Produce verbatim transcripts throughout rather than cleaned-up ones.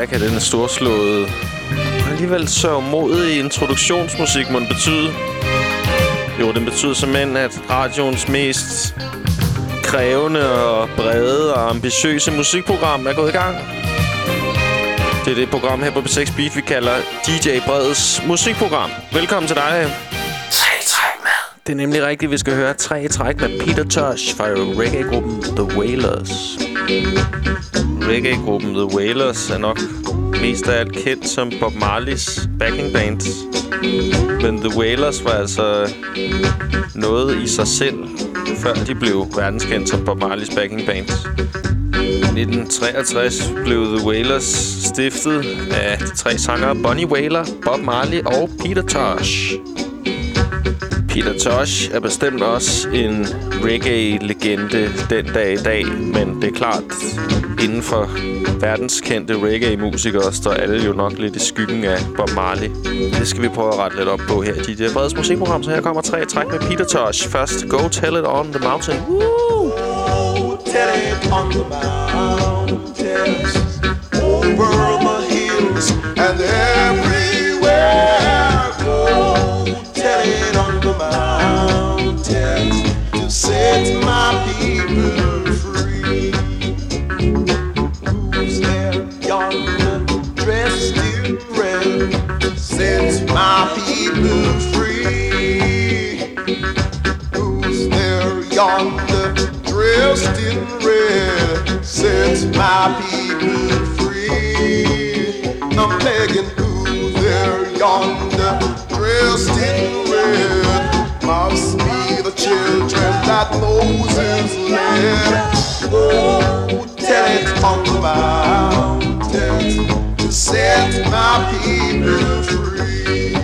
Track af denne storslåede og alligevel sørgmodige introduktionsmusik må den betyde. Jo, den betyder simpelthen, at radioens mest krævende og brede og ambitiøse musikprogram er gået i gang. Det er det program her på P seks Beat, vi kalder D J Breds musikprogram. Velkommen til dig. Tre træk med. Det er nemlig rigtigt, vi skal høre tre træk med Peter Tosh fra reggae-gruppen The Wailers. Reggae-gruppen The Wailers er nok mest af alt kendt som Bob Marleys backing band. Men The Wailers var altså noget i sig selv, før de blev verdenskendt som Bob Marleys backing band. I nitten treogtres blev The Wailers stiftet af de tre sangere Bunny Wailer, Bob Marley og Peter Tosh. Peter Tosh er bestemt også en reggae-legende den dag i dag, men det er klart, inden for verdenskendte reggae-musikere står alle jo nok lidt i skyggen af Bob Marley. Det skal vi prøve at rette lidt op på her i det brede musikprogram, så her kommer tre træk med Peter Tosh. Først Go Tell It On The Mountain. Woo! Tell it on the mountains, over the hills and everywhere. Go tell it on the mountains to set my people free. Who's there yonder dressed in red? Set my people free. Who's there yonder dressed in red, set my people free. I'm begging who there yonder, dressed in red, must be the children that Moses led. Oh, tell it on the mountains to set my people free.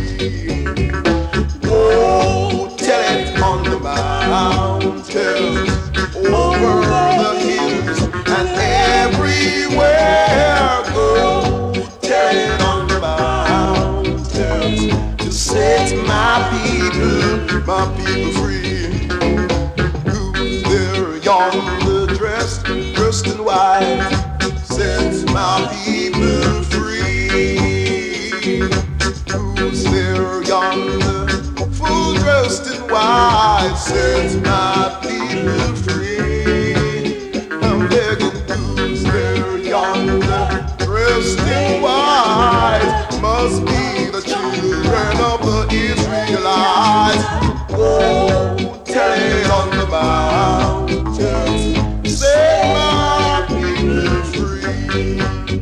Oh, tell it on the mountains, over the hills and everywhere. Go tell it on the mountains to set my people, my people free. Who's there yonder dressed, dressed in white? Set my people free. Who's there yonder, full dressed in white? Set my people free. I'm begging who's there yonder, dressed in white, must be the children of the Israelites. Oh, tell it on the mountains, set my people free.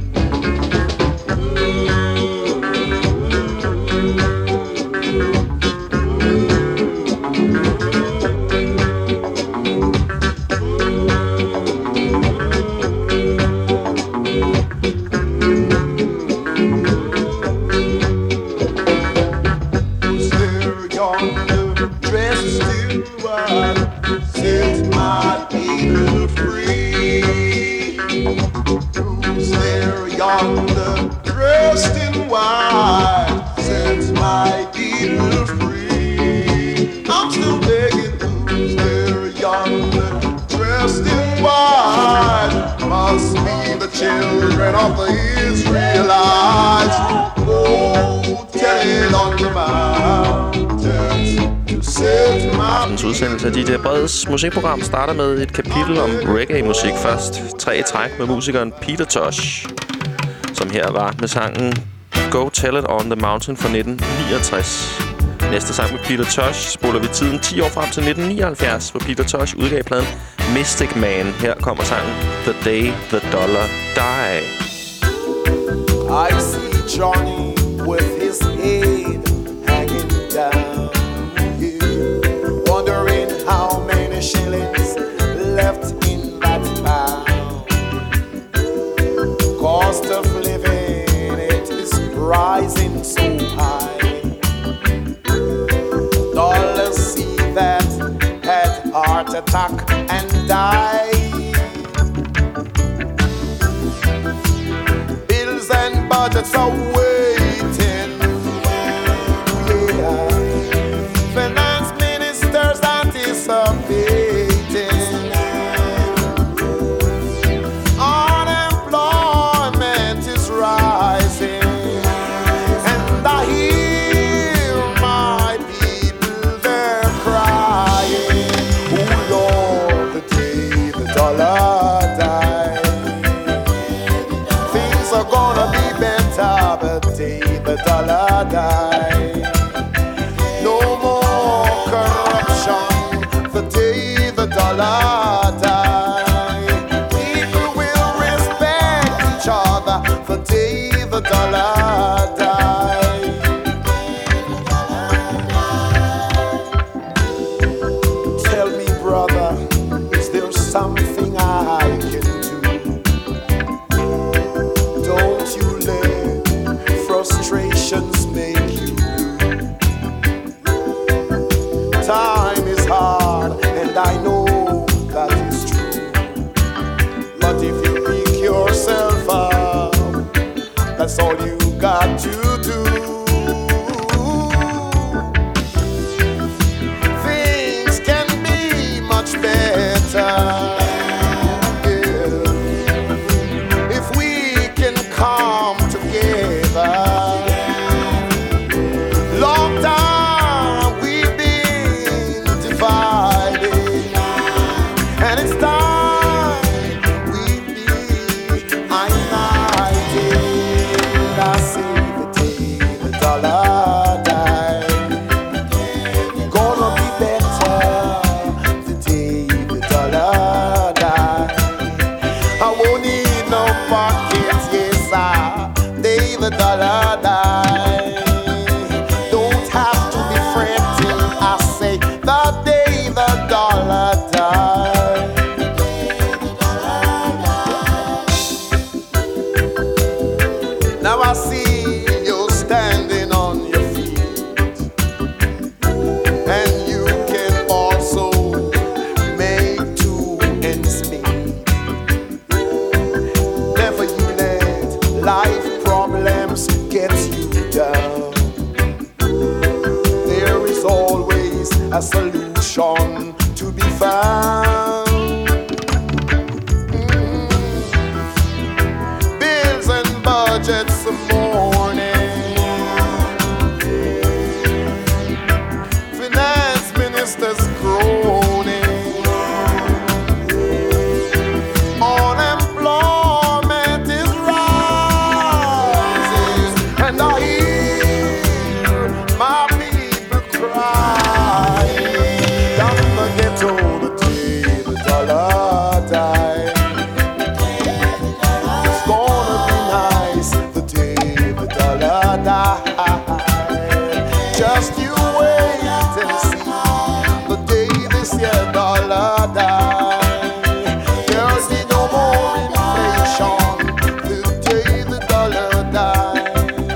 Dressed in white, set my people free. I'm still begging who's there yonder, dressed in white, must be the children of the Israelites. Oh, tell it on the mountains to set my Aftens udsendelse af D J Breds musikprogram starter med et kapitel om reggae-musik først. Tre træk med musikeren Peter Tosh, som her var med sangen Go Tell It On The Mountain fra nitten niogtres. Næste sang med Peter Tosh spoler vi tiden ti år frem til nitten nioghalvfjerds, hvor Peter Tosh udgav pladen Mystic Man. Her kommer sangen The Day The Dollar Die. I see Johnny with his head hanging down here, wondering how many shillings left in that pound. Cost of living, it is rising so high. Dollars see that had heart attack and died. Bills and budgets are waiting. Yeah. Finance ministers anticipating. Unemployment is rising. That's all you got to do. Things can be much better, yeah, if we can come together. Long time we've been divided, and it's time we be united. I say the day the dollar died, gonna be better the day the dollar died. I won't need no pockets, yes, I day the dollar died. Don't have to be fretting, I say the day the dollar died. Now I see you standing on your feet, and you can also make two ends meet. Never you let life problems get you down. There is always a solution to be found. Mm. Bills and budgets a morning, finance ministers groaning, unemployment is rising, and I hear my people crying. Down in the ghetto the day the dollar died. It's gonna be nice the day the dollar died. Just you wait and see the day this year dollar died. There'll be no more inflation the day the dollar died.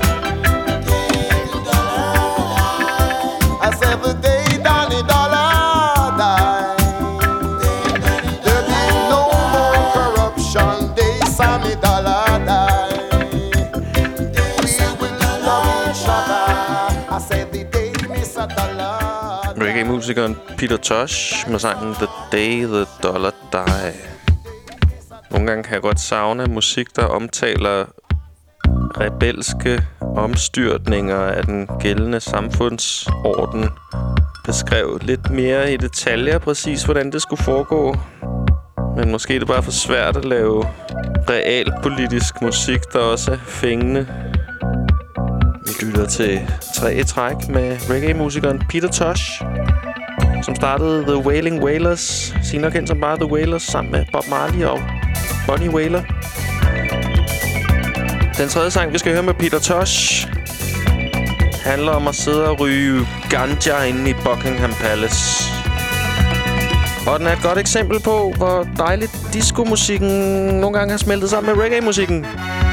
I said the day Danny Dollar died. There'll be no more corruption, day Sammy Dollar died. We will love each other. I said the day Mister Dollar died. Reggae-musikeren Peter Tosh med sangen The Day The Dollar Die. Nogle gange kan jeg godt savne musik, der omtaler rebelske omstyrtninger af den gældende samfundsorden. Beskrev lidt mere i detaljer præcis, hvordan det skulle foregå. Men måske er det bare for svært at lave realpolitisk musik, der også er fængende. Vi lytter til tre i træk med reggae-musikeren Peter Tosh, som startede The Wailing Wailers, senere kendt som bare The Wailers, sammen med Bob Marley og Bunny Wailer. Den tredje sang, vi skal høre med Peter Tosh, handler om at sidde og ryge ganja inde i Buckingham Palace. Og den er et godt eksempel på, hvor dejligt disco-musikken nogle gange har smeltet sammen med reggae-musikken.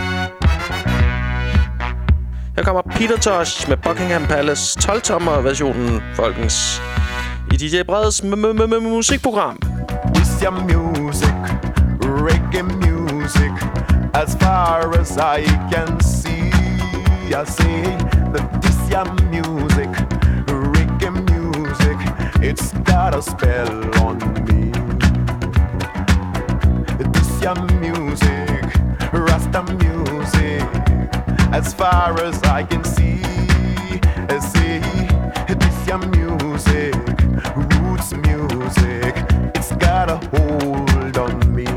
Her kommer Peter Tosh med Buckingham Palace tolv-tommer versionen, folkens, i D J Breds musikprogram. This your music, reggae music, as far as I can see. I say that this your music, reggae music, it's got a spell on me. This your music, Rasta music, as far as I can see. I say this your music, roots music, it's got a hold on me.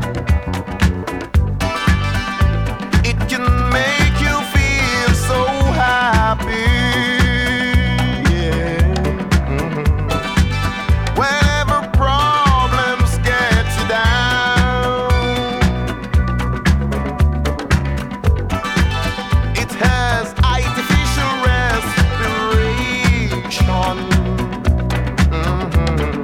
It can make you feel so happy, yeah. Mm-hmm. Whenever problems get you down, it has artificial respiration. Mm-hmm.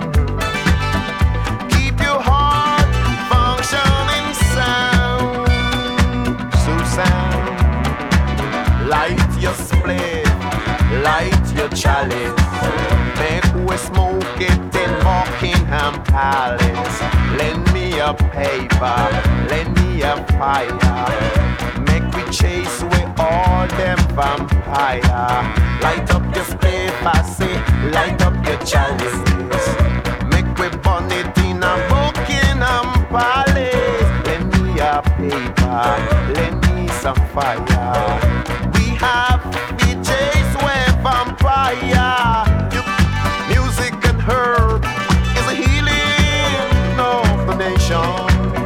Keep your heart functioning sound, so sound. Light your split, light your chalice. Make we smoke it in Buckingham Palace. Lend me a paper, lend me a fire. Make we chase away all them vampire. Light up your spliff, I say, light up your chalice. Make we burn it in a Buckingham Palace. Lend me a paper, lend me some fire. We have the chase away vampire. Music and herb is a healing of the nation.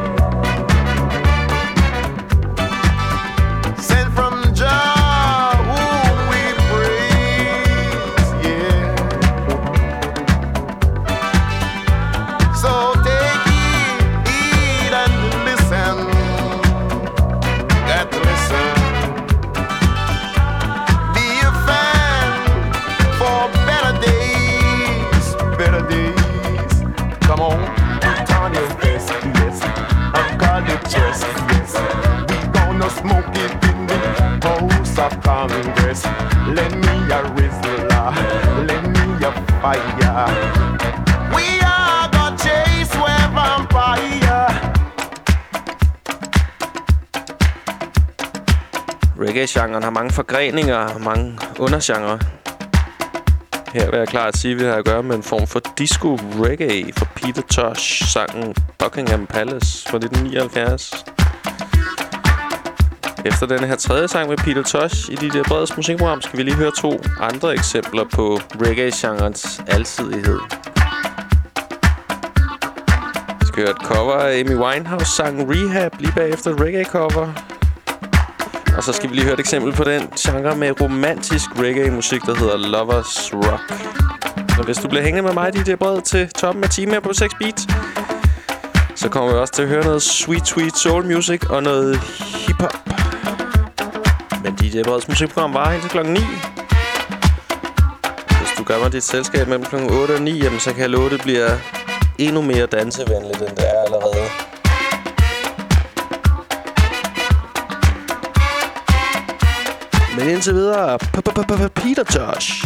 Smoke it in the House of Congress. Lend me a Rizla, lend me a fire. We are gonna chase where vampire. Reggae-genren har mange forgreninger og mange undergenrer. Her vil jeg klart sige, at vi har at gøre med en form for disco-reggae fra Peter Tosh, sangen Buckingham Palace fra nitten nioghalvfjerds. Efter denne her tredje sang med Peter Tosh i D J Breds musikprogram, skal vi lige høre to andre eksempler på reggae-genrens alsidighed. Vi skal høre et cover af Amy Winehouse-sangen Rehab, lige bagefter et reggae-cover. Og så skal vi lige høre et eksempel på den genre med romantisk reggae-musik, der hedder Lovers Rock. Så hvis du bliver hængende med mig, D J Bred, til toppen af timen på seks Beat, så kommer vi også til at høre noget sweet, sweet soul music og noget hip-hop. Men D J Breds musikprogram varer indtil klokken ni. Hvis du gør mig dit selskab mellem klokken otte og ni, jamen, så kan jeg love, det bliver endnu mere dansevenligt, end det er allerede. Men indtil videre, Peter Tosh.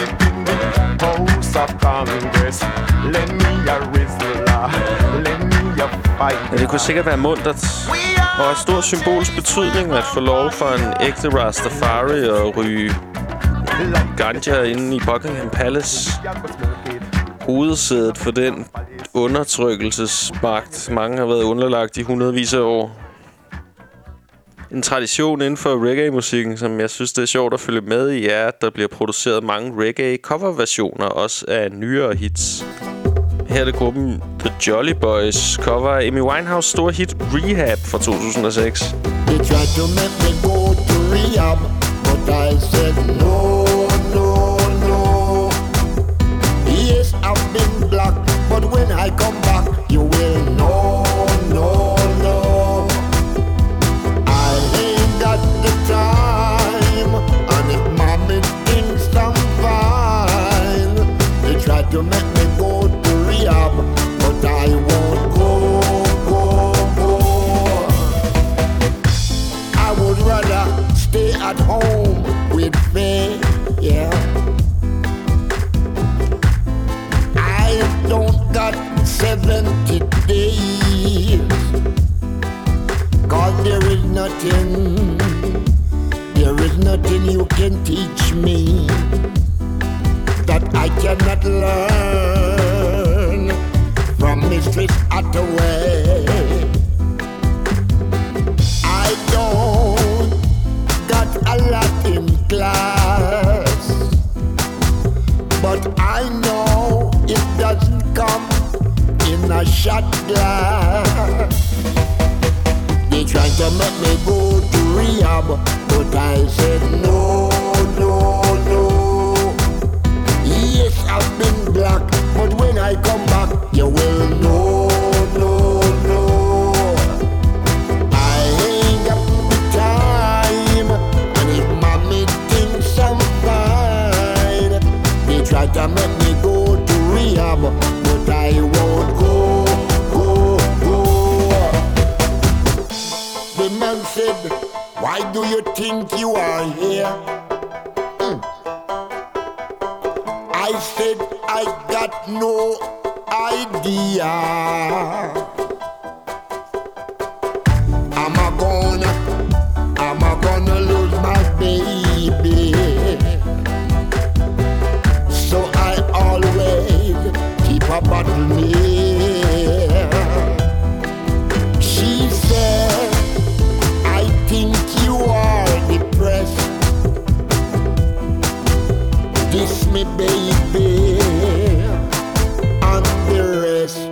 Congress. Lend me a Rizla, lend me Ja, det kunne sikkert være muntert og af stor symbolsk betydning at få lov for en ægte Rastafari at ryge ganja inde i Buckingham Palace. Hovedsædet for den undertrykkelsesmagt, mange har været underlagt i hundredvis af år. En tradition inden for reggae-musikken, som jeg synes, det er sjovt at følge med i, er, at der bliver produceret mange reggae-coverversioner, også af nyere hits. Her er det gruppen The Jolly Boys cover af Amy Winehouse' store hit Rehab fra to tusind og seks. They tried to make me go to rehab, but I said no, no, no. Yes, I've been black, but when I come back, you will know, no, no. I ain't got the time, and if mommy thinks I'm fine, they tried to make me go to rehab, but I won't go, go, go. I would rather stay at home with me, yeah. I don't got seventy days, 'cause there is nothing, there is nothing you can teach me that I cannot learn from Mistress Hathaway. I don't got a lot in class, but I know it doesn't come in a shot glass. They tried to make me go to rehab, but I said no, no, no. Yes, I've been black, but when I come back, you will know, no, no. I ain't got the time, and if mommy thinks I'm fine, they try to make me go to rehab, but I won't go, go, go. The man said, why do you think you are here? Mm. I said, I got no idea. Am I gonna, am I gonna lose my baby? So I always keep a bottle near. She said, I think you are depressed. Kiss me, baby, and the rest.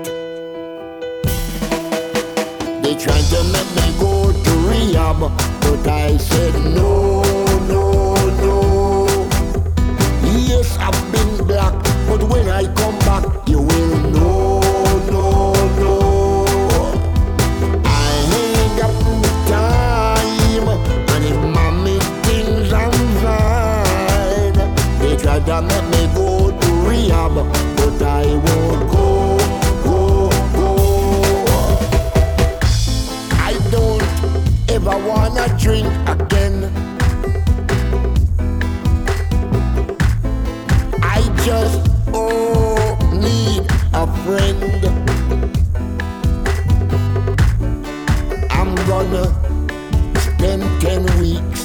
They tried to make me go to rehab, but I said no, no, no. Yes, I've been black, but when I come back, you will know, no, no. I ain't got the time, and if mommy thinks I'm fine, they try to make me go to rehab, but I won't go, go, go. I don't ever wanna drink again. I just oh need a friend. I'm gonna spend ten weeks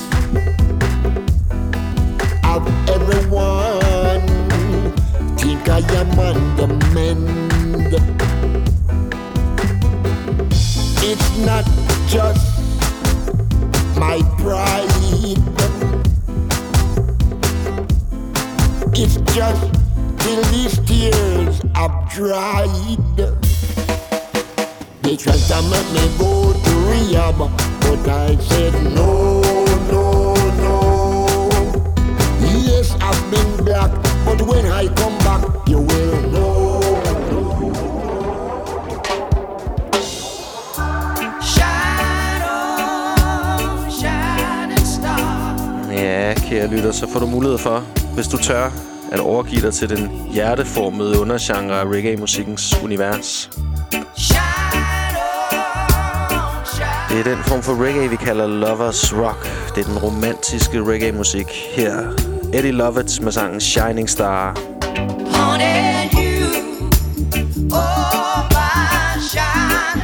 of everyone think I am on the mend. It's not just my pride, it's just till these tears have dried. They tried to make me go to rehab, but I said no, no, no. Yes, I've been black, but when I come back, you will know. Shine on, shining star. Ja, kære lytter, så får du mulighed for, hvis du tør, at overgive dig til den hjerteformede undergenre af reggae-musikkens univers. Det er den form for reggae, vi kalder Lovers Rock. Det er den romantiske reggae-musik. Her Eddie Lovett med sangen Shining Star. Honey, you, oh my shining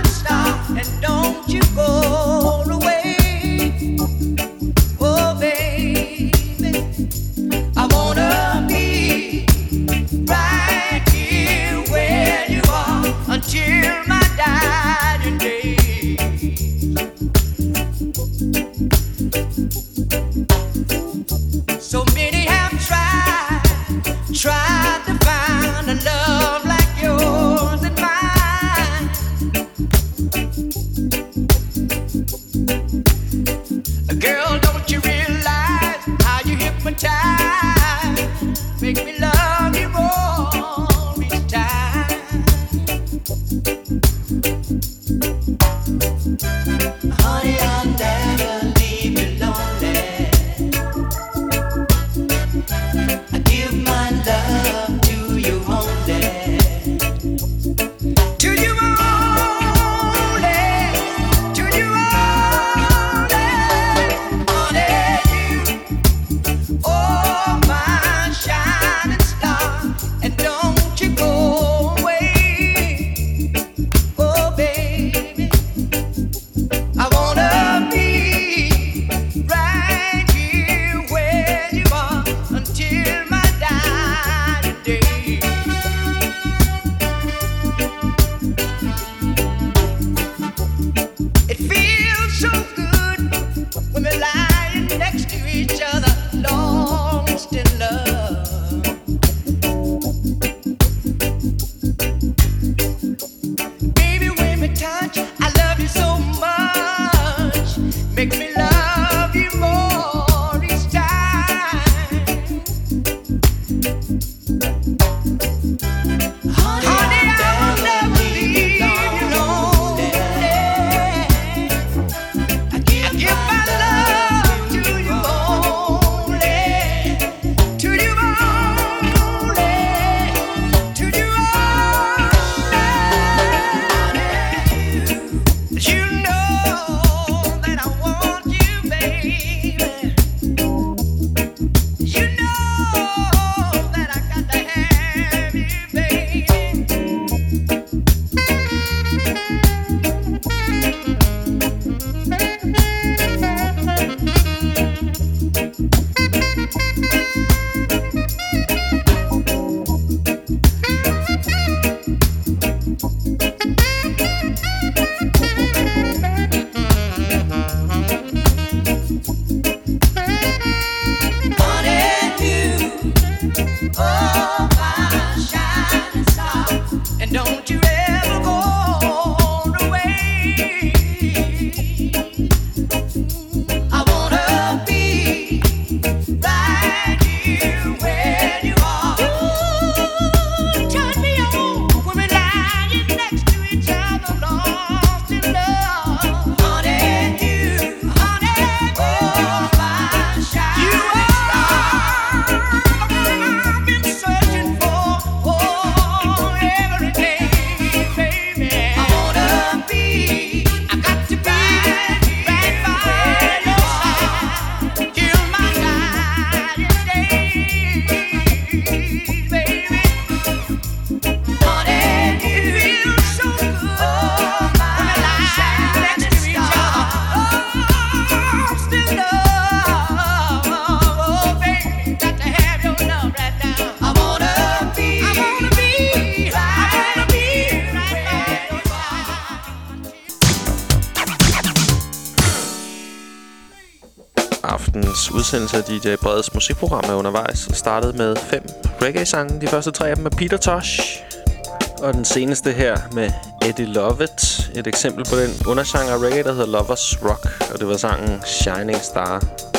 aftens udsendelse af D J Breds musikprogram er undervejs. Og startede med fem reggae-sange. De første tre af dem er Peter Tosh. Og den seneste her med Eddie Lovett. Et eksempel på den undergenre af reggae, der hedder Lovers Rock. Og det var sangen Shining Star.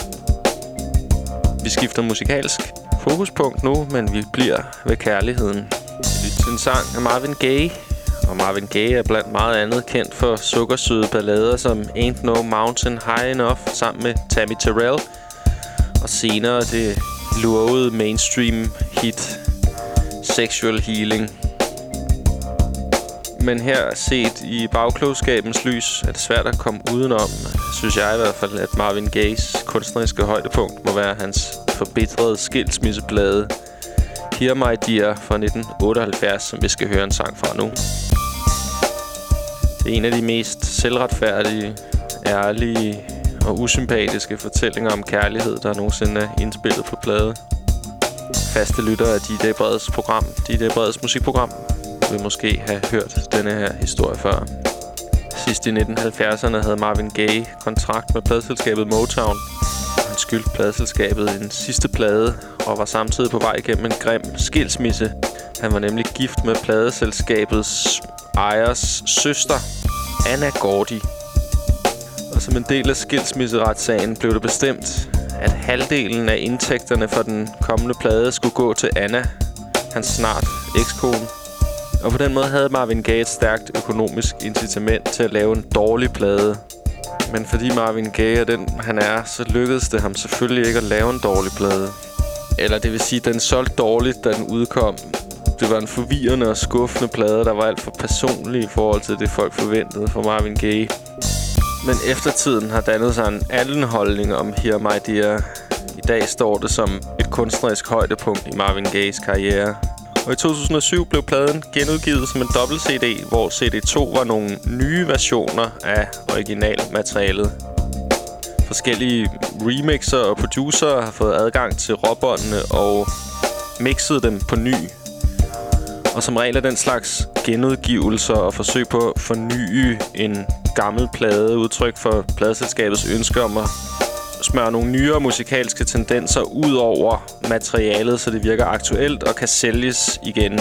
Vi skifter musikalsk fokuspunkt nu, men vi bliver ved kærligheden. Vi lytter til en sang af Marvin Gaye. Og Marvin Gaye er blandt meget andet kendt for sukkersøde ballader som Ain't No Mountain High Enough sammen med Tammy Terrell. Og senere det lurvede mainstream hit Sexual Healing. Men her set i bagklogskabens lys er det svært at komme udenom, synes jeg i hvert fald, at Marvin Gayes kunstneriske højdepunkt må være hans forbitrede skilsmisseblade Hear My Dear fra nitten otteoghalvfjerds, som vi skal høre en sang fra nu. Det er en af de mest selvretfærdige, ærlige og usympatiske fortællinger om kærlighed, der nogensinde er indspillet på plade. Faste lyttere af D J Breds program, D J Breds musikprogram, vil måske have hørt denne her historie før. Sidst i nitten halvfjerdserne havde Marvin Gaye kontrakt med pladeselskabet Motown. Han skyldte pladeselskabet en sidste plade og var samtidig på vej igennem en grim skilsmisse. Han var nemlig gift med pladeselskabets ejers søster, Anna Gordy. Og som en del af skilsmisseretssagen blev det bestemt, at halvdelen af indtægterne for den kommende plade skulle gå til Anna, hans snart ekskone. Og på den måde havde Marvin Gaye et stærkt økonomisk incitament til at lave en dårlig plade. Men fordi Marvin Gaye er den, han er, så lykkedes det ham selvfølgelig ikke at lave en dårlig plade. Eller det vil sige, at den solgte dårligt, da den udkom. Det var en forvirrende og skuffende plade, der var alt for personlig i forhold til det, folk forventede fra Marvin Gaye. Men eftertiden har dannet sig en anden holdning om Hear My Dear. I dag står det som et kunstnerisk højdepunkt i Marvin Gayes karriere. Og i to tusind og syv blev pladen genudgivet som en dobbelt C D, hvor C D to var nogle nye versioner af originalmaterialet. Forskellige remixer og producer har fået adgang til råbåndene og mixet dem på ny. Og som regel er den slags genudgivelser og forsøg på at forny en gammel plade udtryk for pladeselskabets ønske om at smøre nogle nyere musikalske tendenser ud over materialet, så det virker aktuelt og kan sælges igen.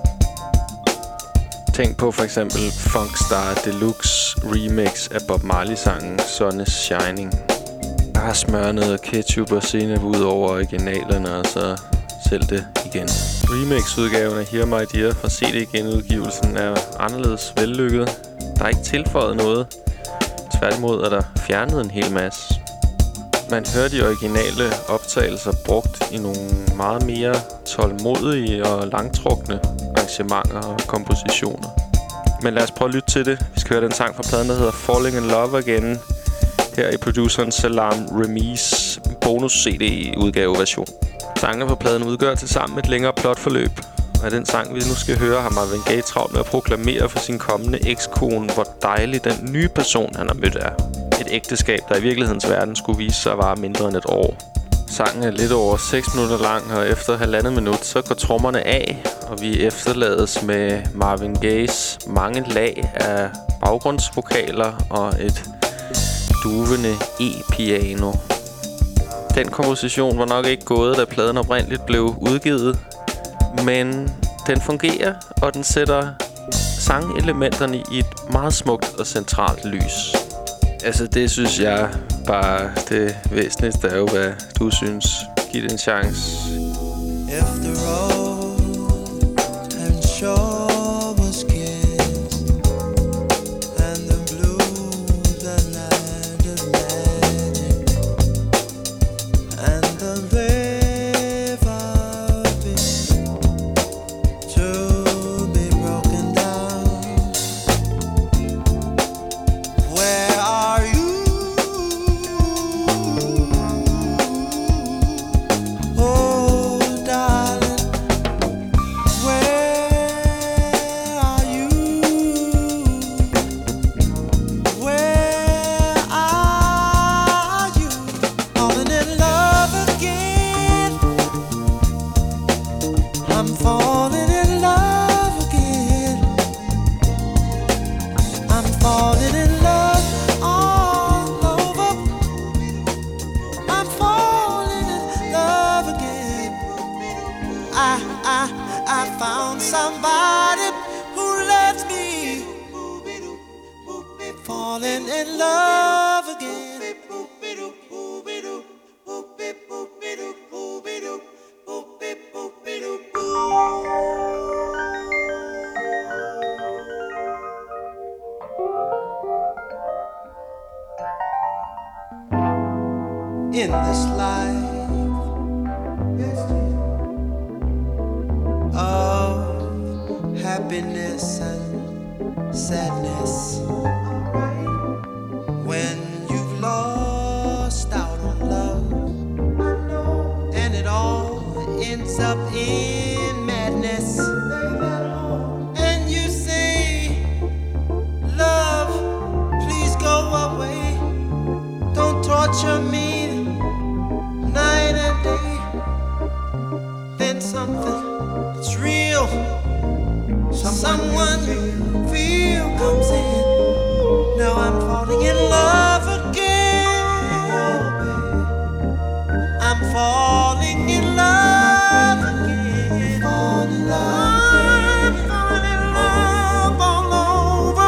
Tænk på for eksempel Funkstar Deluxe remix af Bob Marley-sangen Sun is Shining. Bare smør noget ketchup og senap ud over originalerne, og så sælg det igen. Remix-udgaven af Hear My Dear fra C D-genudgivelsen er anderledes vellykket. Der er ikke tilføjet noget. Tværtimod er der fjernet en hel masse. Man hører de originale optagelser brugt i nogle meget mere tålmodige og langtrukne arrangementer og kompositioner. Men lad os prøve at lytte til det. Vi skal høre den sang fra pladen, der hedder Falling in Love Again. Her i produceren Salam Remis bonus-C D-udgave-version. Sangene på pladen udgør tilsammen et længere plotforløb. Og den sang, vi nu skal høre, har Marvin Gaye travlt med at proklamere for sin kommende ekskone, hvor dejlig den nye person, han har mødt, er. Et ægteskab, der i virkelighedens verden skulle vise sig at vare mindre end et år. Sangen er lidt over seks minutter lang, og efter halvandet minut, så går trommerne af, og vi efterlades med Marvin Gayes mange lag af baggrundsvokaler og et duvende e-piano. Den komposition var nok ikke gået, da pladen oprindeligt blev udgivet, men den fungerer, og den sætter sangelementerne i et meget smukt og centralt lys. Altså, det synes jeg bare det væsentligste er jo, hvad du synes. Giv det en chance. If the road and shore was kissed, and the blue, the land of magic, and the river bid to be broken down, where are you? Oh, darling, somebody who loves me, falling in love again. In this life of happiness and sadness, when you've lost out on love and it all ends up in madness, and you say, love, please go away, don't torture me night and day, then something that's real, someone you feel comes in. Now I'm falling in love again. I'm falling in love again. I'm falling in love all over.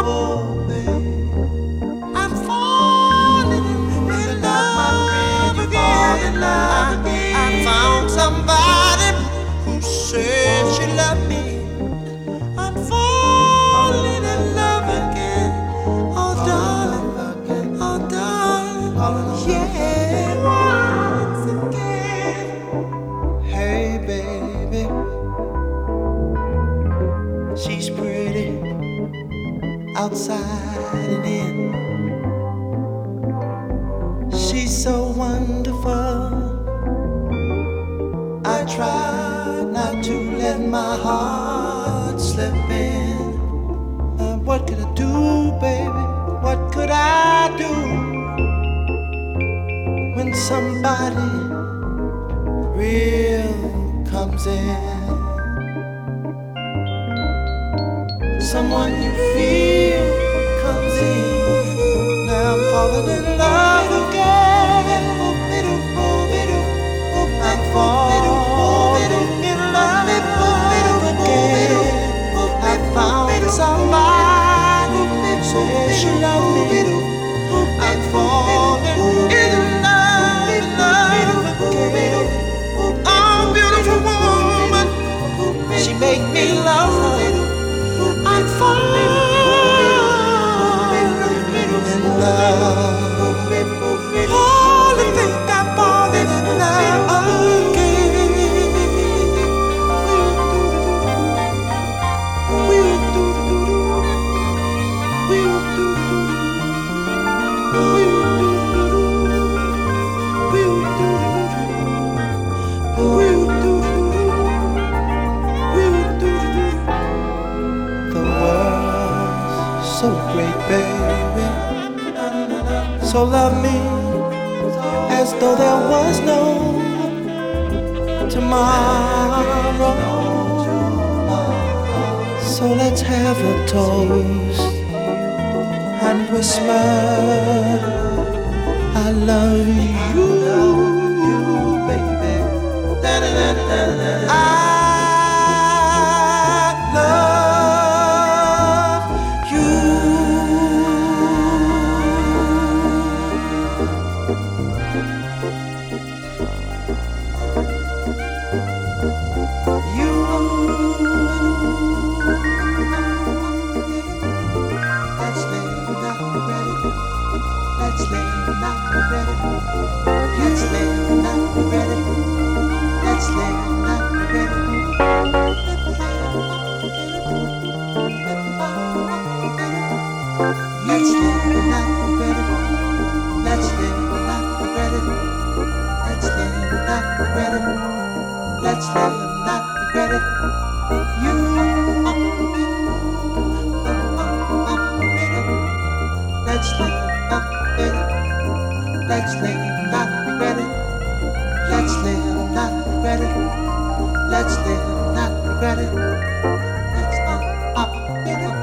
I'm falling in love again. I found somebody who said she loved me. I'm falling in love again. Oh darling, oh darling, yeah, once again. Hey baby, she's pretty outside and in. She's so wonderful. I tried not to let my heart slip in. Uh, what could I do, baby? What could I do when somebody real comes in? Someone you feel comes in. Now I'm falling in love again. I'm falling in love again. I found somebody who said she loved me. I'm falling in love, in love again. Oh, beautiful woman, she make me love her. I'm falling in love. All the things I'm falling in love again. We'll do, we'll do, we'll do, we'll do, we'll do, we'll do. The world's so great, baby. So love me as though there was no tomorrow. So let's have a toast and whisper, I love you, baby. I love you. Let's live and not regret it. You, let's live and not regret it. Let's live and not regret it. Let's live and not regret it. Let's live and not regret it. Let's not regret it.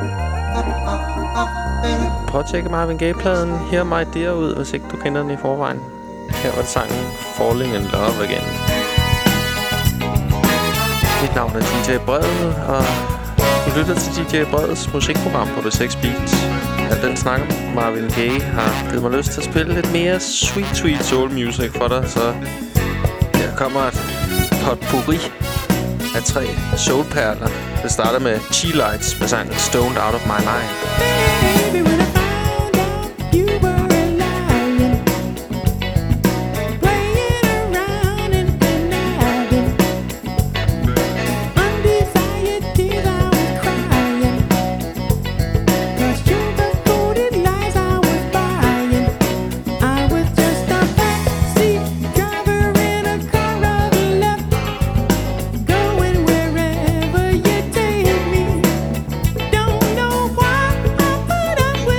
Prøv at tjekke Marvin Gaye-pladen Hear My Dear ud, hvis ikke du kender den i forvejen. Her var sangen Falling in Love Again. Mit navn er D J Brede, og du lytter til D J Bredes musikprogram på B seks Beats. Al den snak om Marvin Gaye har givet mig lyst til at spille lidt mere sweet, sweet soul music for dig, så her kommer et potpourri af tre soulperler. Det starter med Chi-Lights med sangen Stoned Out of My Mind. Baby, when I found out you were lying, playing around and conniving, undesired tears I was crying, 'cause sugar-coated lies I was buying. I was just a backseat driver in a car of love, going wherever you take me. Don't know why I put up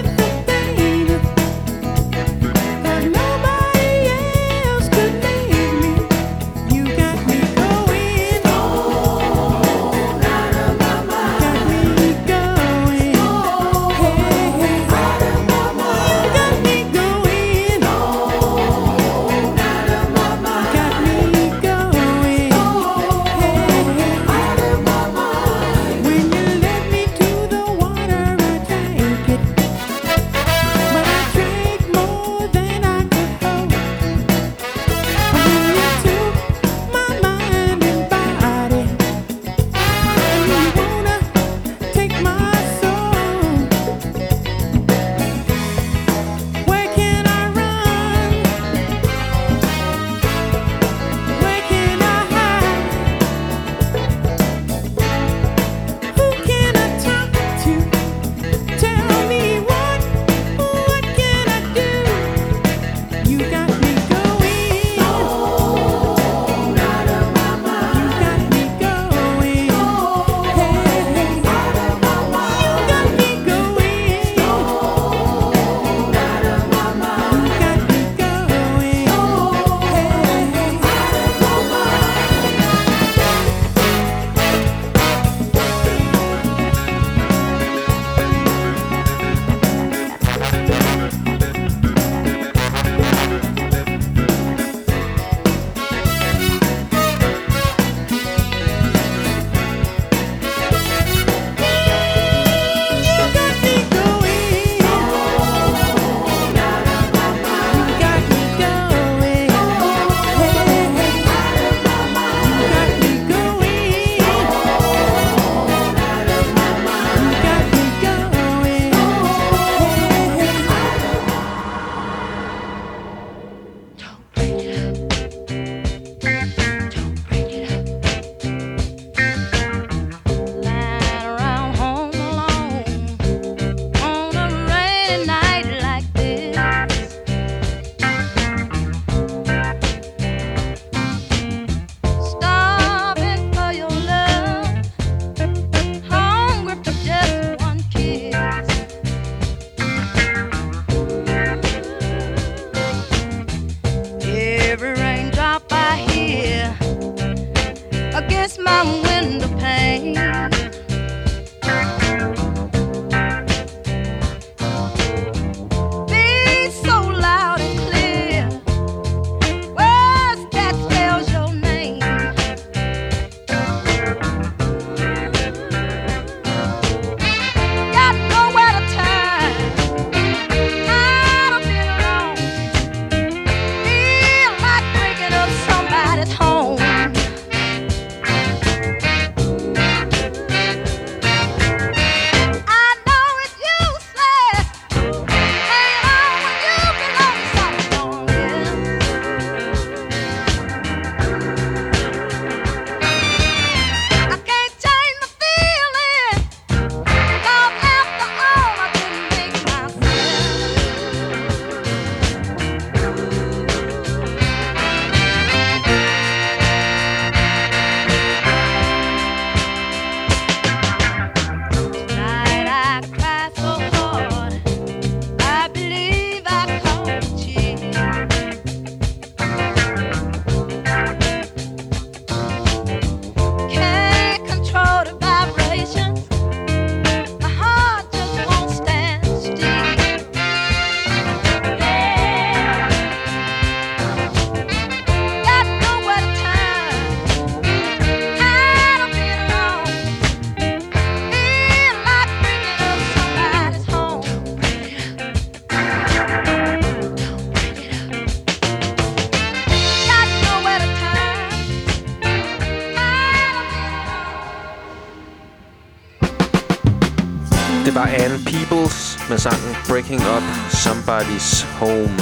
Det var Ann Peebles med sangen Breaking Up Somebody's Home.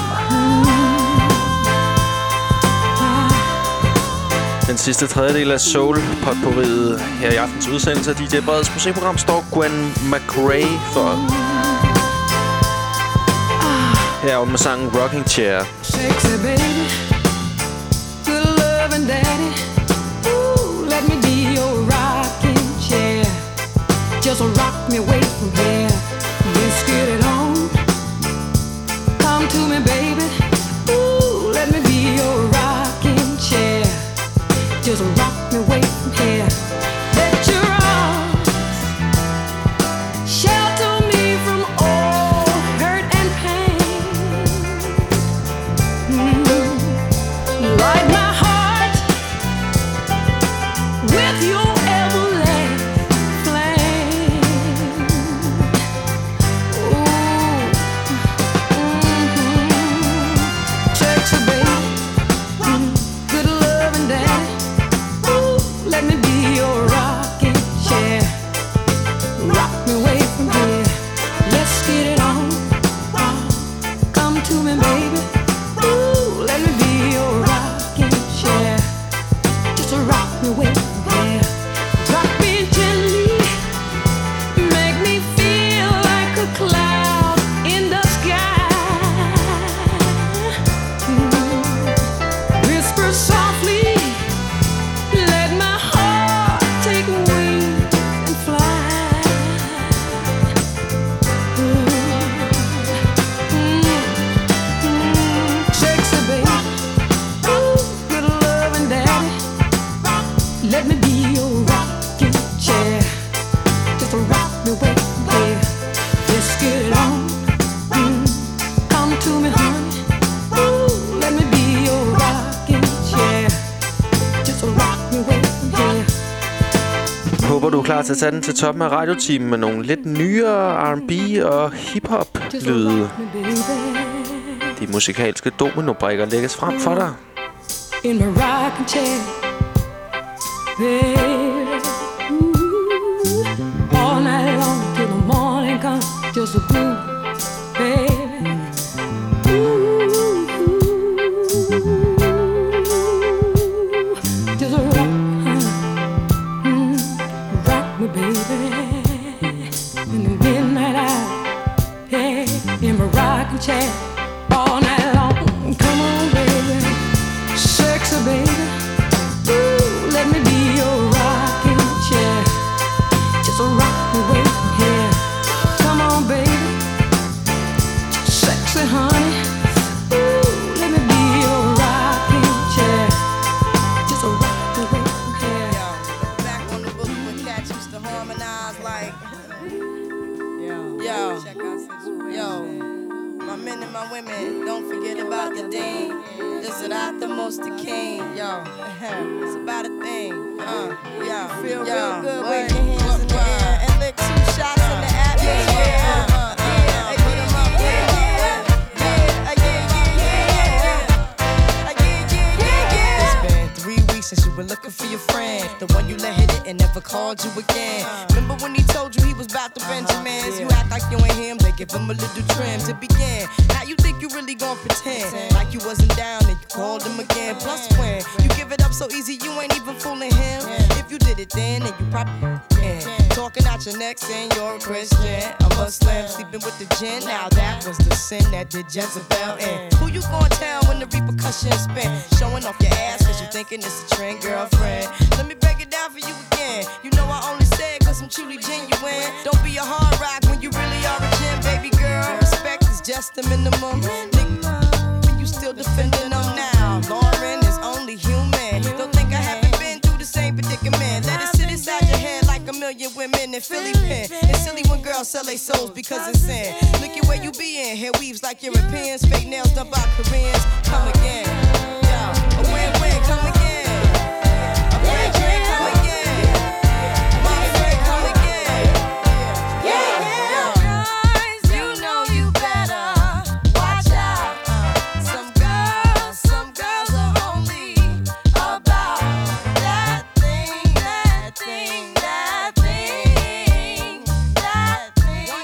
Den sidste tredjedel af soul-potpourriet her i aftens udsendelse af D J Breds musikprogram står Gwen McRae for. Her med sangen Rocking Chair. Sexy baby, good loving daddy. Ooh, let me be your rocking chair. Just rock me away from here. Let's get it on. Come to me, baby. Ooh, let me be your rocking chair. Just rock me away from here. Let your arms shelter me from all hurt and pain. Mm. Light my heart with your everlasting flame. Ooh, mm-hmm. Sexy baby, mm, good loving daddy. Ooh, let me be your rocking chair. Rock me away from here. Let's get it on. Oh, come to me, baby. Ooh, let me be your rocking chair. Just rock me away from here. Rock me gently. Make me feel like a cloud in the sky. Mm. Whisper softly. Let my heart take wings and fly. Mm. Mm. Mm. Sexy baby, ooh, good loving daddy. Let me be your rocking chair. Just rock me away from here. Let's get it on. Mm. Come to me, honey. Ooh, let me be your rocking chair. Just rock me away from here. Håber du er klar til at tage den til toppen af radiotimen med nogle lidt nyere R and B og hip-hop Just lyde. rock me, baby. De musikalske dominobrikker lægges frem for dig. In my rocking chair, baby. Ooh, all night long till the morning comes, just a groove, baby. Ooh, just a rock, mm, rock me, baby. In the midnight hour, yeah, in my rocking chair, all night long. Come on, baby. Sexy baby, ooh, let me be your rocking chair. Just rock me away from here. Come on, baby. Sexy honey, ooh, let me be your rocking chair. Just rock me away from here. Yo, back on the book when cats used to harmonize like. Yo, yo, my men and my women, don't forget about the dean. This is not the most the king. Yo, it's about a thing. Uh, yo, feel yo, real good. Wave your hands in the air and lick two shots in the atmosphere. Uh, uh, uh, uh, put 'em up, put 'em up. Yeah, yeah, yeah, yeah, yeah, yeah, yeah, yeah. It's been three weeks since you were looking for your friend, the one you let hit it and never called you again. Remember when he told you he was about to Benjamins? You act like you ain't him, they give him a little trim to begin. Now you think you really gon' pretend like you wasn't down and you called him again. Plus when you give it up so easy, you ain't even fooling him. If you did it then, then you probably can. Talking out your neck saying you're a Christian, a Muslim, sleeping with the gin. Now that was the sin that did Jezebel in. Who you gon' tell when the repercussions spin? Showing off your ass cause you thinking it's a trend, girlfriend. Let me break it down for you again. You know I only say it cause I'm truly genuine. Don't be a hard rock when you really are a gem, baby girl. Respect is just the minimum. Nigga, you still defending them now. Lauren is only human. Don't think I haven't been through the same predicament. Let it sit inside your head like a million women in Philly pen. It's silly when girls sell their souls because it's sin. Look at where you be in. Hair weaves like Europeans. Fake nails done by Koreans. Come again. Yo, a win-win. Come again. A win-win. Come again. My friend, come again. Yeah, yeah. Guys, you know you better watch out. Some girls, some girls are only about that thing, that thing, that thing, that thing.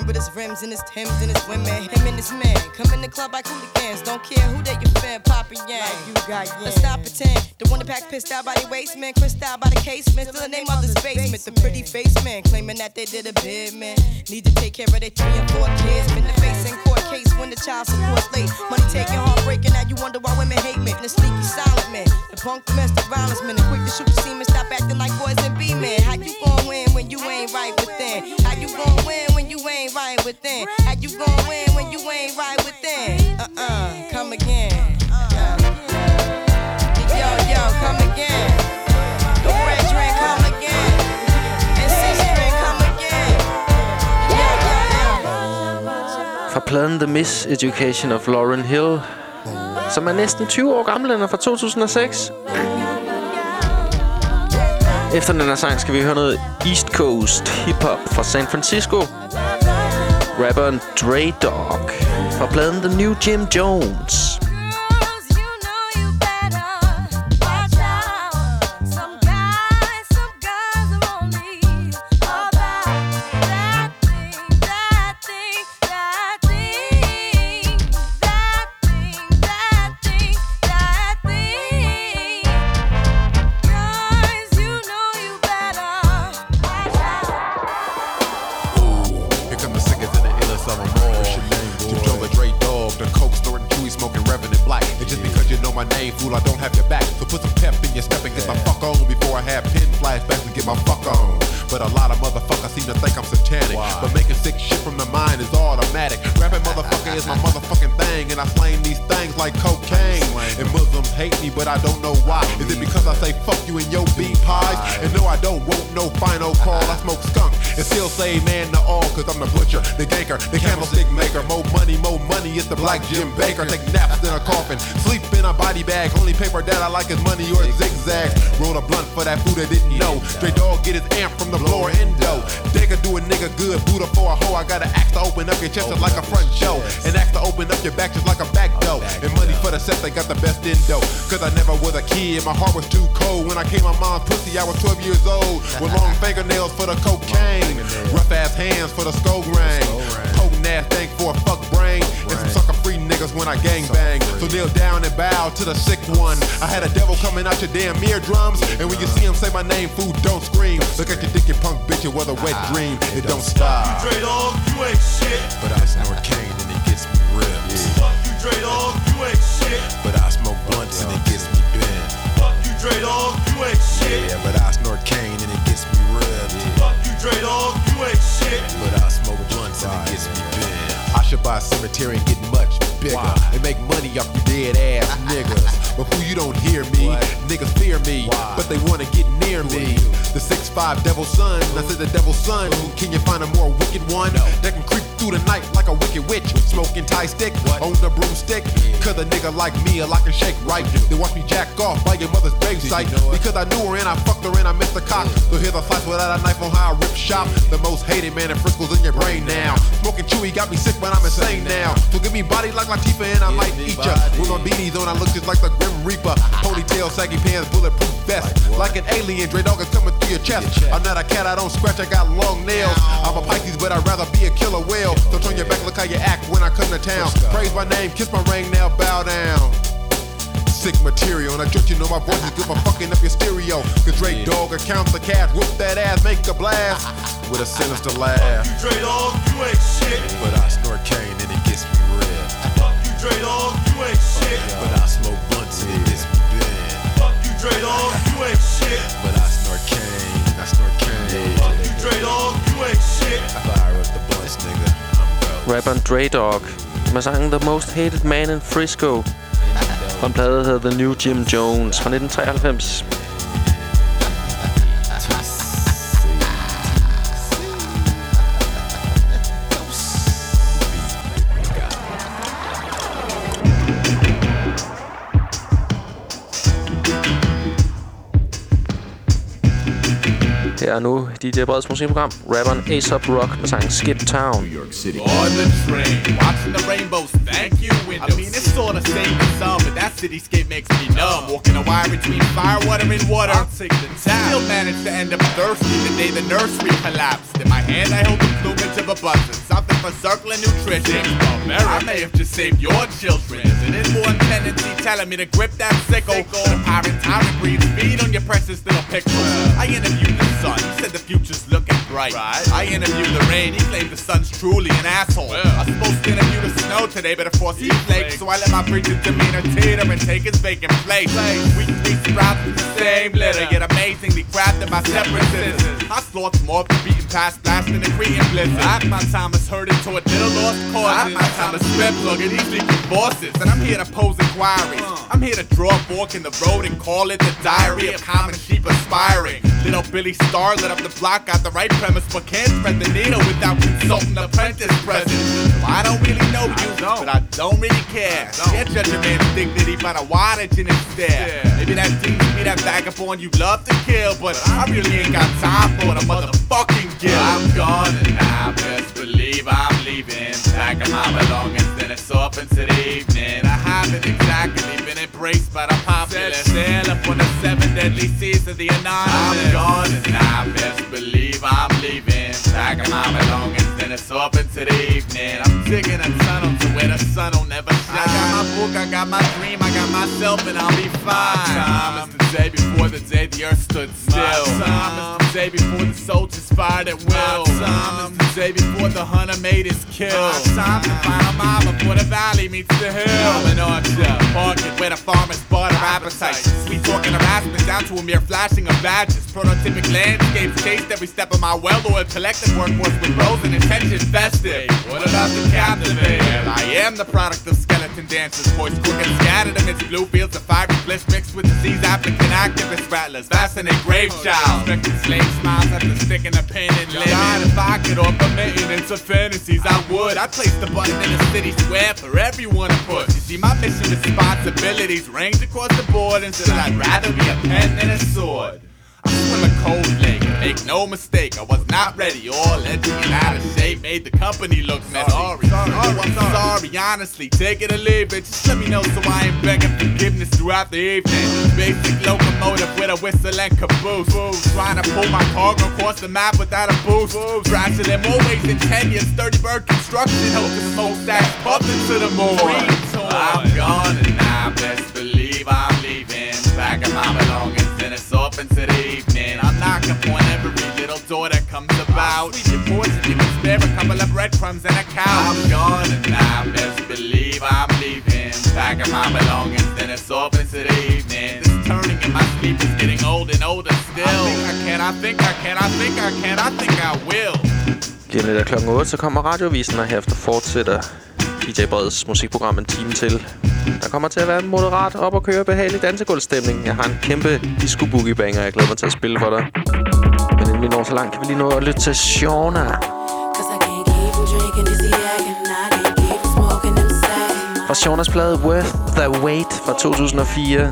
with his rims and his Timbs and his women. Him and his man come in the club like hooligans. Don't care who they your fan, Papa Yang. Like you got yeah. Let's stop pretend. The one that pack pissed out by the waistman, crissed out by the casement. Still the name of the basement. The pretty face man claiming that they did a bid, man. Need to take care of their three and four kids. Been the face in court case when the child support late. Money taking, heartbreaking. Now you wonder why women hate me. The sneaky silent man, the punk domestic violence man, the quick to shoot the semen. Stop acting like boys and be men. How you gon' win when you ain't right within? How you gon' win when you ain't right within? How you gon' win when you ain't right within? Uh-uh, come again. Uh, yo, yo, come again. The red drink, come again. And six drink, come again. Yo, yo, yo. Fra pladen The Miseducation of Lauryn Hill, som er næsten tyve år gammel, den er fra to tusind og seks. Efter den her sang skal vi høre noget East Coast hip-hop fra San Francisco. Rapperen Dre Dog fra pladen The New Jim Jones. Fool, I don't have your back, so put some pep in your step and get my fuck on before I have pin flashbacks and get my fuck on. But a lot of motherfuckers seem to think I'm satanic. Wow. But making sick shit from the mind is automatic. Rapping motherfucker is my motherfucking thing, and I slang these things like cocaine. And Muslims hate me, but I don't know why. Is it because I say fuck you and your beat pies? And no, I don't want no final call. I smoke skunk and still say man to all, cause I'm the butcher, the ganker, the candlestick maker. More money, more money, it's the black Jim Baker. Take naps in a coffin, sleep in a body bag. Only paper that I like is money or zigzags. Roll a blunt for that fool that didn't know. Straight dog get his amp from the blower endo. They could do a nigga good, Buddha for a hoe. I gotta act to open up your chest just like a front show, and act to open up your back just like a back door. And money for the set, they got the best endo. Cause I never was a kid, my heart was too cold. When I came my mom's pussy, I was twelve years old. With long fingernails for the cocaine, rough ass hands for the skull grain, potent ass thing for a fuck brain, and some sucker free niggas when I gang bang. So kneel down and bow to the sick one. I had a devil coming out your damn eardrums, and when you see him say my name, fool, don't scream. Look at your dick, you punk bitch, it was a wet dream. It don't stop. You Dre Dog, you ain't shit. But I snort cane and it gets me ripped. Fuck you Dre Dog, you ain't shit. But I smoke blunts and it gets me bent. Fuck you Dre Dog, you ain't shit. Yeah, but I snort cane and it gets me ripped. Fuck you Dre Dog, you ain't shit. But I smoke blunts and it gets me bent. I should buy a cemetery and get much bigger. Wow. And make money off you dead ass niggas. But fool, you don't hear me. What? Niggas fear me, wow. But they wanna get near Who me. The six five devil's son, I said the devil's son. Who? Can you find a more wicked one? No. That can creep through the night like a wicked witch. Smoking tie stick what? On the broomstick. Yeah. Cause a nigga like me, a lock and shake right. They watch me jack off by your mother's gravesite. You know because I knew her and I fucked her and I missed the cock. Yeah. So here's a slice without a knife on how I rip shop. The most hated man in Frisco's in your brain now. Smoking chewy got me sick, but I'm insane now. So give me body like Latifah and I might eat ya. With my beanies on, I look just like the Grim Reaper. Ponytail, saggy pants, bulletproof vest. Like an alien, Dre Dog is coming through your chest. I'm not a cat, I don't scratch, I got long nails. I'm a Pisces, but I'd rather be a killer whale. So turn your back, look how you act when I come to town. Praise my name, kiss my ring, now bow down. Sick material, and I trust you know my voice is good for fucking up your stereo. Cause Dre Dog accounts the cash, whoop that ass, make a blast with a sinister laugh. Fuck you Dre Dog, you ain't shit. But I snort cane and it gets me ripped. Fuck you Dre Dog, you ain't shit. But I smoke blunts and it gets me bent. Fuck you Dre Dog, you ain't shit. But I snort cane, I snort cane. Fuck you Dre Dog, you ain't shit. I fire up the blunts, nigga. I'm broke. Rapperen Dre Dog med sangen The Most Hated Man in Frisco. Fra en plade hedder The New Jim Jones fra nitten treoghalvfems. Her er nu D J Breds musikprogram, rapperen A$AP Rock med sangen Skip Town. New York City. On the train, watching the rainbows, thank you windows. I mean, it's sort of same as some, but that's cityscape makes me numb. Walking a wire between fire, water, and water. I'll take the time. Still managed to end up thirsty the day the nursery collapsed. In my hand I hold the plumage of a buzzard, something for circling nutrition. I may have just saved your children. An inborn tendency telling me to grip that sickle. The pirate tyrant breathes feed on your precious little pixels. I interviewed the sun, he said the future's looking bright. I interviewed the rain, he claimed the sun's truly an asshole. I was supposed to interview the snow today, but of course he flaked. So I let my preacher's demeanor teeter and take his vacant place. We can be sprouts with the same litter, yet amazingly crafted by separate scissors. I slots more of the beaten past blasting and creating blizzard. I my time is hurting toward little lost causes. My time is spent plugging these leaking bosses. And I'm here to pose inquiries. I'm here to draw a fork in the road and call it the diary of common sheep aspiring. Little Billy Star lit up the block, got the right premise, but can't thread the needle without consulting the apprentice present. I don't really know you, but I don't really care. Can't judge a man's dignity by the wattage in his stare. Maybe that seems to be that vagabond you love to kill, but I really ain't got time for the motherfucking guilt. I'm gone and I best believe I'm leaving. Packing my belongings, then it's off into the evening. I haven't exactly been embraced by the populace. Sail up on the seven deadly seas of the anonymous. I'm gone and I best believe I'm leaving. Packing my belongings, then it's off into the evening. I'm digging a tunnel to where the sun will never shine. I got my book, I got my dream, I got myself, and I'll be fine. My time is the day before the day the earth stood still. My time is the day before the soldiers fired at will. My time is the day before the hunter made his kill. My time to find a mile before the valley meets the hill. I'm an orchard, market where the farmers bought their appetite. Sweet talking harassment down to a mere flashing of badges. Prototypic landscapes chased every step of my well-oiled collective workforce with roles and intention vested. What about the captivate? Well, I am the product of skeleton dancers, voice quick and scattered amidst blue fields of fiery bliss mixed with disease applicant activist rattlers, fascinating grave child. Expecting slave smiles after sticking a pin in living. God, if I could offer maintenance of fantasies, I would. I'd place the button in the city square for everyone to push. You see, my mission responsibilities range across the board, and so I'd rather be a pen than a sword. I swim a cold lake, make no mistake, I was not ready. All edgy out of shape made the company look messy. Sorry, sorry, oh, I'm sorry, honestly, take it or leave it. Just let me know so I ain't begging forgiveness throughout the evening. Basic locomotive with a whistle and caboose. Trying to pull my cargo across the map without a boost. Crashing in more ways than ten years, thirty bird construction. Hope the smokestack puffing to the moon. I'm gone and I best believe I'm leaving. Packing my belongings, then it's off into the evening. I'm knocking on every little door that comes about. Sweep your porch and you can spare a couple of breadcrumbs and a couch. I'm gone and I best believe I'm leaving. Packing my belongings, then it's off into the evening. This turning in my sleep is getting old and older still. I think I can, I think I can, I think I can, I think I will. Lige lidt af klokken otte, så kommer radiovisen, og herefter fortsætter D J Breds musikprogram en time til. Der kommer til at være en moderat op og køre behagelig dansegulvstemning. Jeg har en kæmpe disco boogie banger, jeg glæder mig til at spille for dig. Men inden vi når så langt, kan vi lige nå at lytte til Shauna. Fra Shaunas plade Worth the Wait fra to tusind og fire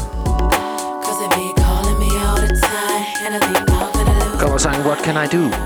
kommer sangen What Can I Do?